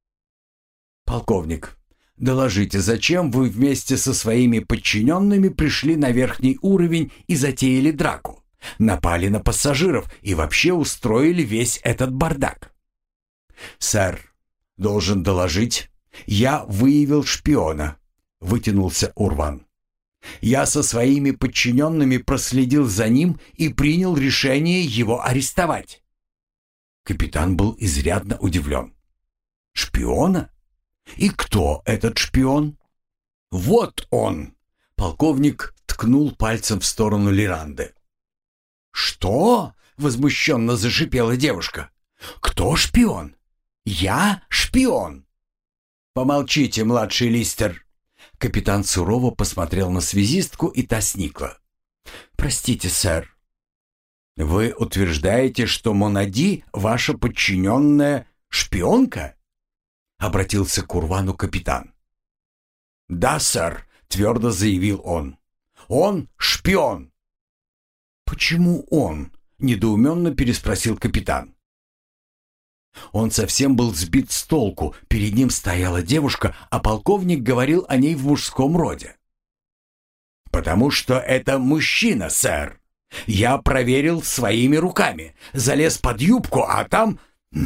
«Полковник, доложите, зачем вы вместе со своими подчиненными пришли на верхний уровень и затеяли драку, напали на пассажиров и вообще устроили весь этот бардак?» «Сэр, должен доложить, я выявил шпиона», — вытянулся Урван. «Я со своими подчиненными проследил за ним и принял решение его арестовать». Капитан был изрядно удивлен. «Шпиона? И кто этот шпион?» «Вот он!» — полковник ткнул пальцем в сторону Лиранды. «Что?» — возмущенно зашипела девушка. «Кто шпион? Я шпион?» «Помолчите, младший Листер!» Капитан сурово посмотрел на связистку, и та сникла. «Простите, сэр». «Вы утверждаете, что Монади, ваша подчиненная, шпионка?» Обратился к Урвану капитан. «Да, сэр», — твердо заявил он. «Он шпион». «Почему он?» — недоуменно переспросил капитан. Он совсем был сбит с толку. Перед ним стояла девушка, а полковник говорил о ней в мужском роде. «Потому что это мужчина, сэр. Я проверил своими руками. Залез под юбку, а там...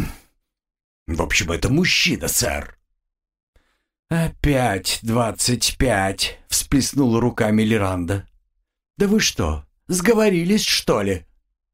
В общем, это мужчина, сэр». «Опять двадцать пять», — всплеснула руками Лиранда. «Да вы что, сговорились, что ли?»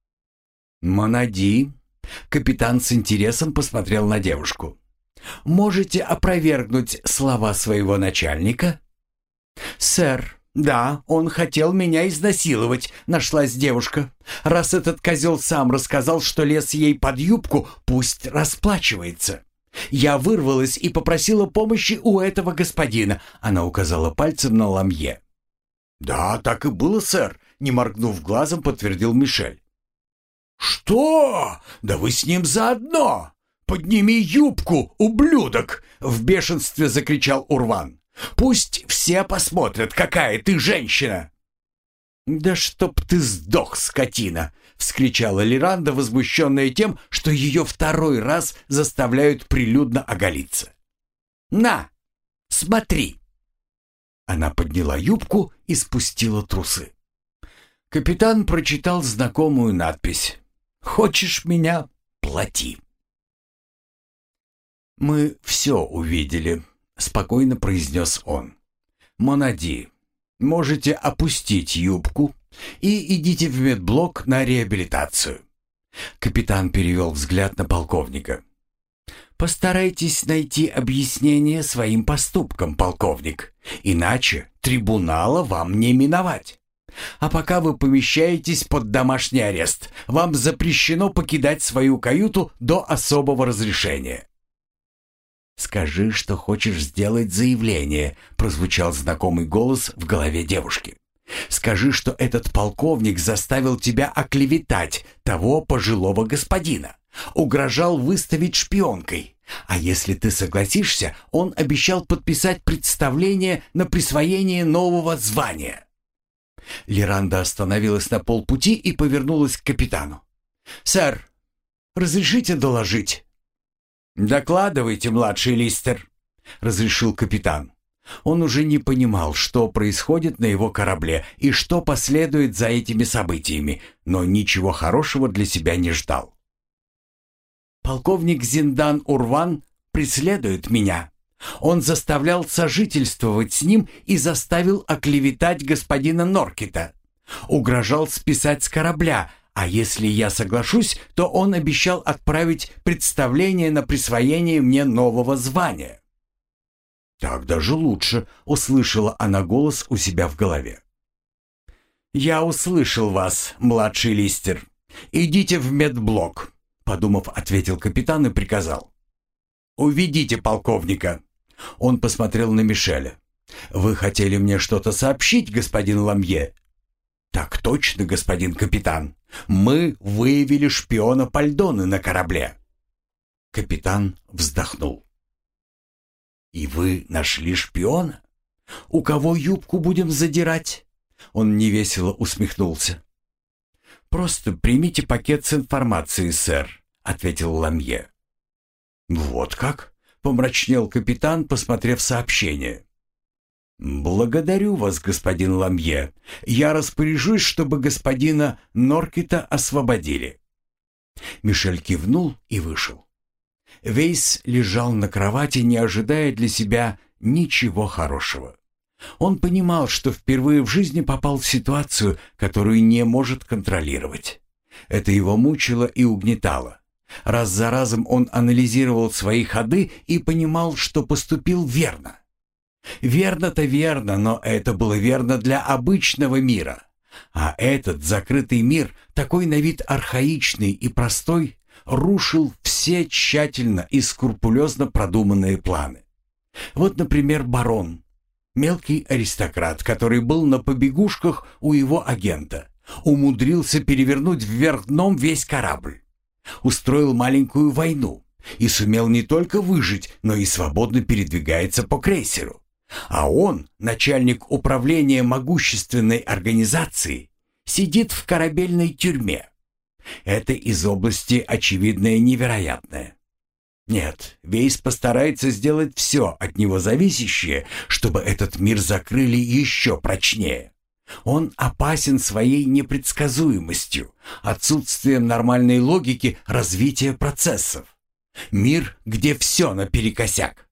«Монади», — капитан с интересом посмотрел на девушку. «Можете опровергнуть слова своего начальника?» «Сэр, да, он хотел меня изнасиловать», — нашлась девушка. «Раз этот козел сам рассказал, что лез ей под юбку, пусть расплачивается. Я вырвалась и попросила помощи у этого господина», — она указала пальцем на Ламье. «Да, так и было, сэр», — не моргнув глазом, подтвердил Мишель. «Что? Да вы с ним заодно! Подними юбку, ублюдок!» — в бешенстве закричал Урван. «Пусть все посмотрят, какая ты женщина!» «Да чтоб ты сдох, скотина!» — вскричала Лиранда, возмущенная тем, что ее второй раз заставляют прилюдно оголиться. «На, смотри!» Она подняла юбку и спустила трусы. Капитан прочитал знакомую надпись: «Хочешь меня — плати». «Мы все увидели», — спокойно произнес он. «Монади, можете опустить юбку и идите в медблок на реабилитацию». Капитан перевел взгляд на полковника. «Постарайтесь найти объяснение своим поступкам, полковник, иначе трибунала вам не миновать. А пока вы помещаетесь под домашний арест, вам запрещено покидать свою каюту до особого разрешения». «Скажи, что хочешь сделать заявление», — прозвучал знакомый голос в голове девушки. «Скажи, что этот полковник заставил тебя оклеветать того пожилого господина, угрожал выставить шпионкой. А если ты согласишься, он обещал подписать представление на присвоение нового звания». Лиранда остановилась на полпути и повернулась к капитану. «Сэр, разрешите доложить?» «Докладывайте, младший Листер», — разрешил капитан. Он уже не понимал, что происходит на его корабле и что последует за этими событиями, но ничего хорошего для себя не ждал. «Полковник Зиндан Урван преследует меня. Он заставлял сожительствовать с ним и заставил оклеветать господина Норкита. Угрожал списать с корабля, а если я соглашусь, то он обещал отправить представление на присвоение мне нового звания». «Так даже лучше», — услышала она голос у себя в голове. «Я услышал вас, младший Листер. Идите в медблок», — подумав, ответил капитан и приказал. «Уведите полковника». Он посмотрел на Мишеля. «Вы хотели мне что-то сообщить, господин Ламье?» «Так точно, господин капитан. Мы выявили шпиона Пальдоны на корабле». Капитан вздохнул. «И вы нашли шпиона? У кого юбку будем задирать?» Он невесело усмехнулся. «Просто примите пакет с информацией, сэр», — ответил Ламье. «Вот как?» — помрачнел капитан, посмотрев сообщение. «Благодарю вас, господин Ламье. Я распоряжусь, чтобы господина Норкита освободили». Мишель кивнул и вышел. Вейс лежал на кровати, не ожидая для себя ничего хорошего. Он понимал, что впервые в жизни попал в ситуацию, которую не может контролировать. Это его мучило и угнетало. Раз за разом он анализировал свои ходы и понимал, что поступил верно. Верно-то верно, но это было верно для обычного мира. А этот закрытый мир, такой на вид архаичный и простой, рушил все тщательно и скрупулезно продуманные планы. Вот, например, барон, мелкий аристократ, который был на побегушках у его агента, умудрился перевернуть вверх дном весь корабль, устроил маленькую войну и сумел не только выжить, но и свободно передвигается по крейсеру. А он, начальник управления могущественной организации, сидит в корабельной тюрьме. Это из области очевидное невероятное. Нет, Вейс постарается сделать все от него зависящее, чтобы этот мир закрыли еще прочнее. Он опасен своей непредсказуемостью, отсутствием нормальной логики развития процессов. Мир, где все наперекосяк.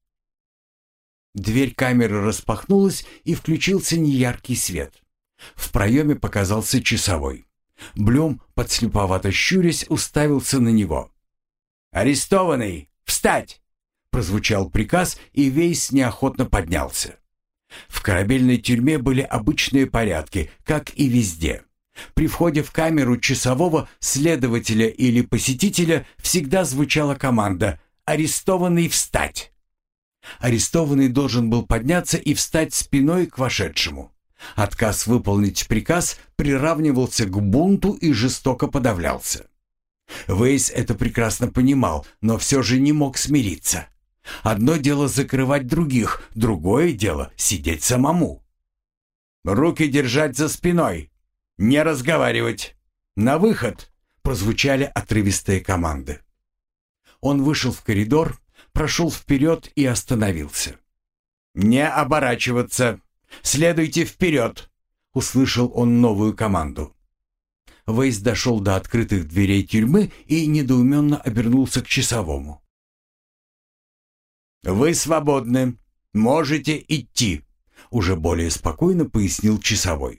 Дверь камеры распахнулась, и включился неяркий свет. В проеме показался часовой. Блюм, подслеповато щурясь, уставился на него. «Арестованный! Встать!» Прозвучал приказ, и Вейс неохотно поднялся. В корабельной тюрьме были обычные порядки, как и везде. При входе в камеру часового, следователя или посетителя всегда звучала команда «Арестованный, встать!». Арестованный должен был подняться и встать спиной к вошедшему. Отказ выполнить приказ приравнивался к бунту и жестоко подавлялся. Вейс это прекрасно понимал, но все же не мог смириться. Одно дело закрывать других, другое дело сидеть самому. «Руки держать за спиной! Не разговаривать! На выход!» прозвучали отрывистые команды. Он вышел в коридор, прошел вперед и остановился. «Не оборачиваться! Следуйте вперед!» услышал он новую команду. Вейс дошел до открытых дверей тюрьмы и недоуменно обернулся к часовому. «Вы свободны. Можете идти», — уже более спокойно пояснил часовой.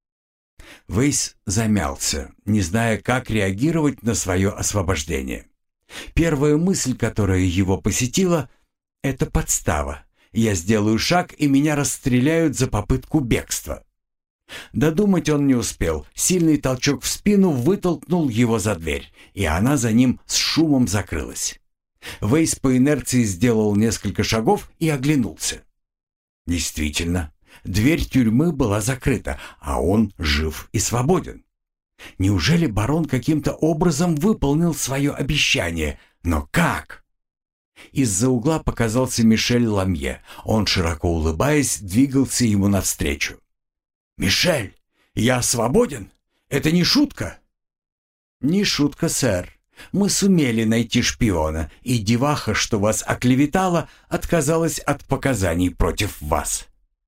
Вейс замялся, не зная, как реагировать на свое освобождение. Первая мысль, которая его посетила, — это подстава. Я сделаю шаг, и меня расстреляют за попытку бегства. Додумать он не успел. Сильный толчок в спину вытолкнул его за дверь, и она за ним с шумом закрылась. Вейс по инерции сделал несколько шагов и оглянулся. Действительно, дверь тюрьмы была закрыта, а он жив и свободен. Неужели барон каким-то образом выполнил свое обещание? Но как? Из-за угла показался Мишель Ламье. Он, широко улыбаясь, двигался ему навстречу. «Мишель, я свободен? Это не шутка?» «Не шутка, сэр. Мы сумели найти шпиона, и деваха, что вас оклеветала, отказалась от показаний против вас».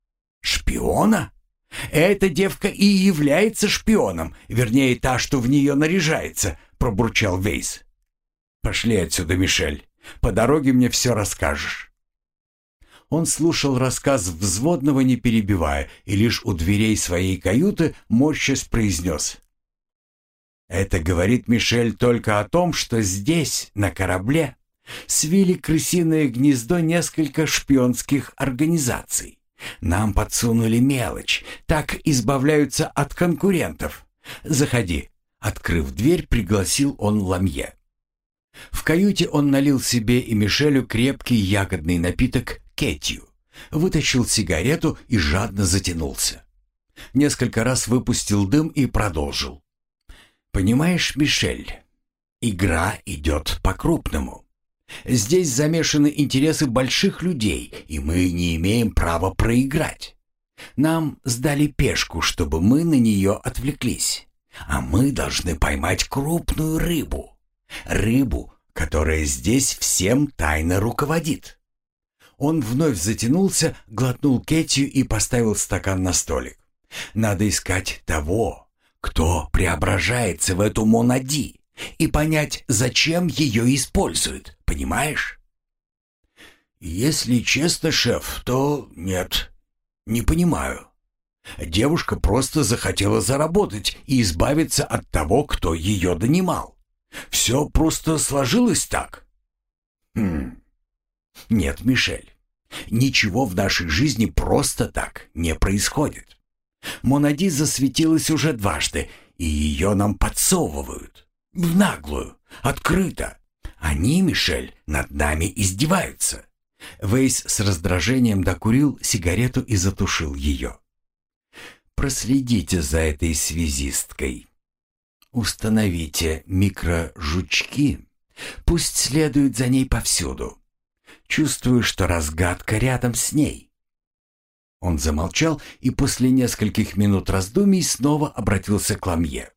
«Шпиона? Эта девка и является шпионом, вернее, та, что в нее наряжается», — пробурчал Вейс. «Пошли отсюда, Мишель. По дороге мне все расскажешь». Он слушал рассказ взводного, не перебивая, и лишь у дверей своей каюты морщась произнес: «Это говорит, Мишель, только о том, что здесь, на корабле, свили крысиное гнездо несколько шпионских организаций. Нам подсунули мелочь, так избавляются от конкурентов. Заходи». Открыв дверь, пригласил он Ламье. В каюте он налил себе и Мишелю крепкий ягодный напиток кетью, вытащил сигарету и жадно затянулся. Несколько раз выпустил дым и продолжил. «Понимаешь, Мишель, игра идет по-крупному. Здесь замешаны интересы больших людей, и мы не имеем права проиграть. Нам сдали пешку, чтобы мы на нее отвлеклись, а мы должны поймать крупную рыбу. Рыбу, которая здесь всем тайно руководит». Он вновь затянулся, глотнул кетью и поставил стакан на столик. «Надо искать того, кто преображается в эту Монади, и понять, зачем ее используют, понимаешь?» «Если честно, шеф, то нет, не понимаю. Девушка просто захотела заработать и избавиться от того, кто ее донимал. Все просто сложилось так». «Хм... Нет, Мишель, ничего в нашей жизни просто так не происходит. Монади засветилась уже дважды, и ее нам подсовывают. В наглую, открыто. Они, Мишель, над нами издеваются». Вейс с раздражением докурил сигарету и затушил ее. «Проследите за этой связисткой. Установите микрожучки. Пусть следуют за ней повсюду. Чувствую, что разгадка рядом с ней». Он замолчал и после нескольких минут раздумий снова обратился к Ламье.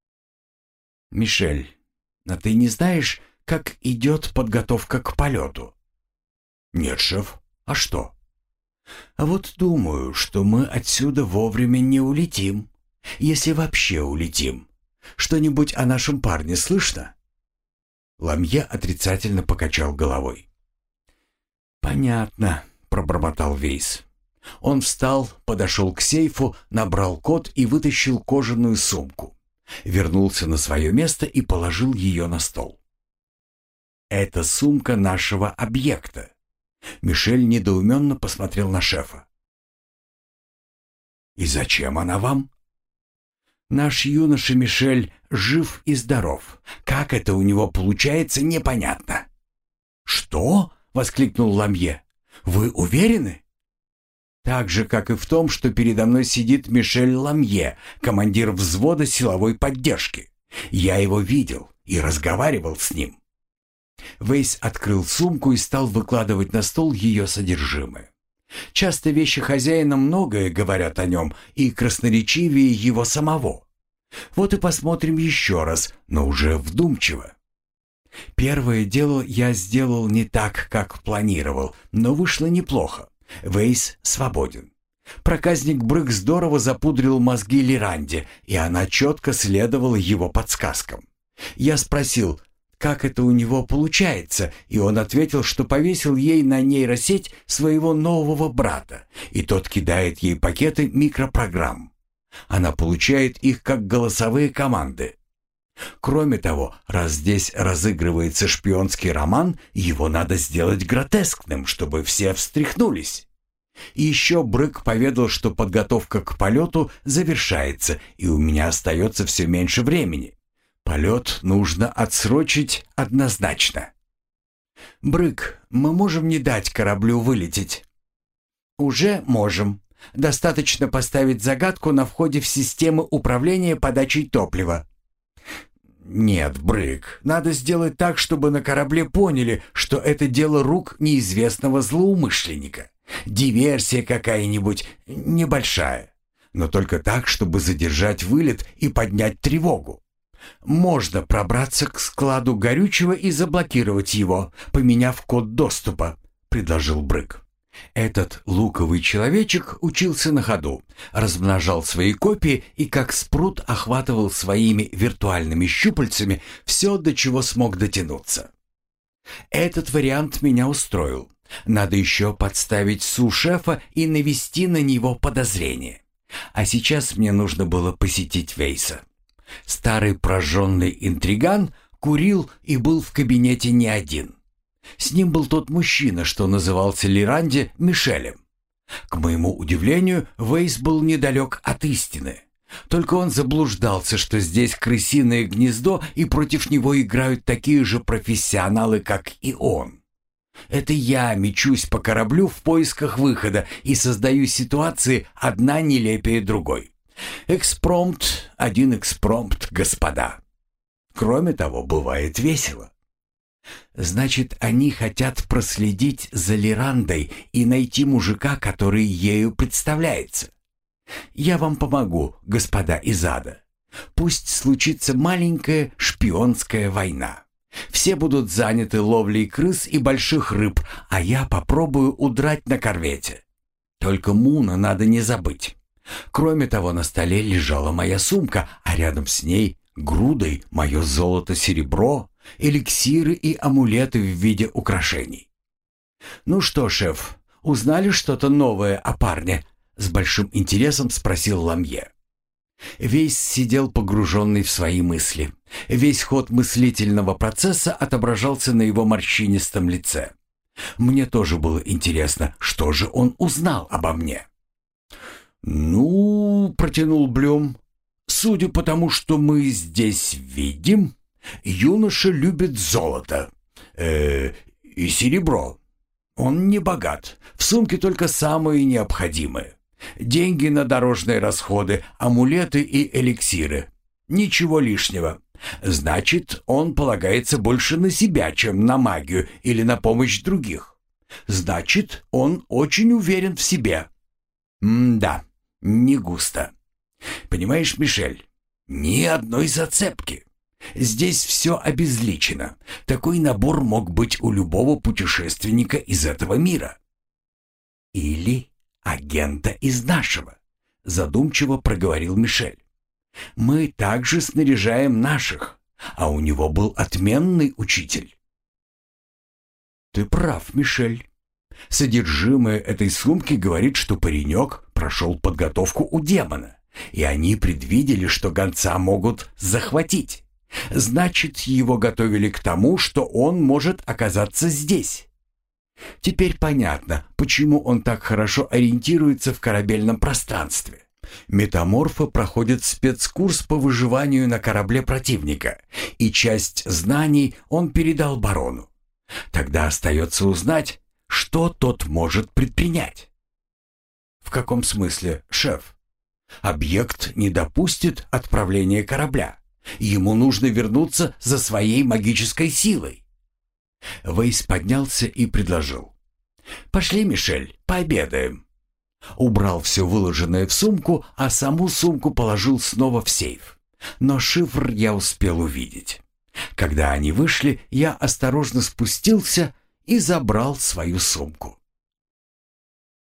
«Мишель, а ты не знаешь, как идет подготовка к полету?» «Нет, шеф. А что?» «А вот думаю, что мы отсюда вовремя не улетим. Если вообще улетим. Что-нибудь о нашем парне слышно?» Ламье отрицательно покачал головой. «Понятно», — пробормотал Вейс. Он встал, подошел к сейфу, набрал код и вытащил кожаную сумку. Вернулся на свое место и положил ее на стол. «Это сумка нашего объекта». Мишель недоуменно посмотрел на шефа. «И зачем она вам?» «Наш юноша Мишель жив и здоров. Как это у него получается, непонятно». «Что?» — воскликнул Ламье. «Вы уверены?» «Так же, как и в том, что передо мной сидит Мишель Ламье, командир взвода силовой поддержки. Я его видел и разговаривал с ним». Вейс открыл сумку и стал выкладывать на стол ее содержимое. Часто вещи хозяина многое говорят о нем и красноречивее его самого. Вот и посмотрим еще раз, но уже вдумчиво. Первое дело я сделал не так, как планировал, но вышло неплохо. Вейс свободен. Проказник Брык здорово запудрил мозги Лиранде, и она четко следовала его подсказкам. Я спросил, как это у него получается, и он ответил, что повесил ей на нейросеть своего нового брата, и тот кидает ей пакеты микропрограмм. Она получает их как голосовые команды. Кроме того, раз здесь разыгрывается шпионский роман, его надо сделать гротескным, чтобы все встряхнулись. И еще Брык поведал, что подготовка к полету завершается, и у меня остается все меньше времени. Полет нужно отсрочить однозначно. «Брык, мы можем не дать кораблю вылететь?» «Уже можем. Достаточно поставить загадку на входе в систему управления подачей топлива». «Нет, Брык, надо сделать так, чтобы на корабле поняли, что это дело рук неизвестного злоумышленника. Диверсия какая-нибудь, небольшая. Но только так, чтобы задержать вылет и поднять тревогу. Можно пробраться к складу горючего и заблокировать его, поменяв код доступа», — предложил Брык. Этот луковый человечек учился на ходу, размножал свои копии и как спрут охватывал своими виртуальными щупальцами все, до чего смог дотянуться. Этот вариант меня устроил. Надо еще подставить су-шефа и навести на него подозрение. А сейчас мне нужно было посетить Вейса. Старый прожженный интриган курил и был в кабинете не один. С ним был тот мужчина, что назывался Лиранди Мишелем. К моему удивлению, Вейс был недалек от истины. Только он заблуждался, что здесь крысиное гнездо, и против него играют такие же профессионалы, как и он. Это я мечусь по кораблю в поисках выхода и создаю ситуации одна нелепее другой. Экспромт, один экспромт, господа. Кроме того, бывает весело. Значит, они хотят проследить за Лирандой и найти мужика, который ею представляется. Я вам помогу, господа из ада. Пусть случится маленькая шпионская война. Все будут заняты ловлей крыс и больших рыб, а я попробую удрать на корвете. Только Муна надо не забыть. Кроме того, на столе лежала моя сумка, а рядом с ней грудой мое золото-серебро, эликсиры и амулеты в виде украшений. «Ну что, шеф, узнали что-то новое о парне?» — с большим интересом спросил Ламье. Вейс сидел погруженный в свои мысли. Весь ход мыслительного процесса отображался на его морщинистом лице. Мне тоже было интересно, что же он узнал обо мне. «Ну, — протянул Блюм, — судя по тому, что мы здесь видим, юноша любит золото э, и серебро. Он не богат, в сумке только самые необходимые. Деньги на дорожные расходы, амулеты и эликсиры. Ничего лишнего. Значит, он полагается больше на себя, чем на магию или на помощь других. Значит, он очень уверен в себе. М-да, не густо. Понимаешь, Мишель, ни одной зацепки. Здесь все обезличено. Такой набор мог быть у любого путешественника из этого мира. Или агента из нашего, задумчиво проговорил Мишель. Мы также снаряжаем наших, а у него был отменный учитель. Ты прав, Мишель. Содержимое этой сумки говорит, что паренек прошел подготовку у демона, и они предвидели, что гонца могут захватить. Значит, его готовили к тому, что он может оказаться здесь. Теперь понятно, почему он так хорошо ориентируется в корабельном пространстве. Метаморфы проходят спецкурс по выживанию на корабле противника, и часть знаний он передал барону. Тогда остается узнать, что тот может предпринять. В каком смысле, шеф? Объект не допустит отправления корабля. Ему нужно вернуться за своей магической силой. Вейс поднялся и предложил. «Пошли, Мишель, пообедаем». Убрал все выложенное в сумку, а саму сумку положил снова в сейф. Но шифр я успел увидеть. Когда они вышли, я осторожно спустился и забрал свою сумку.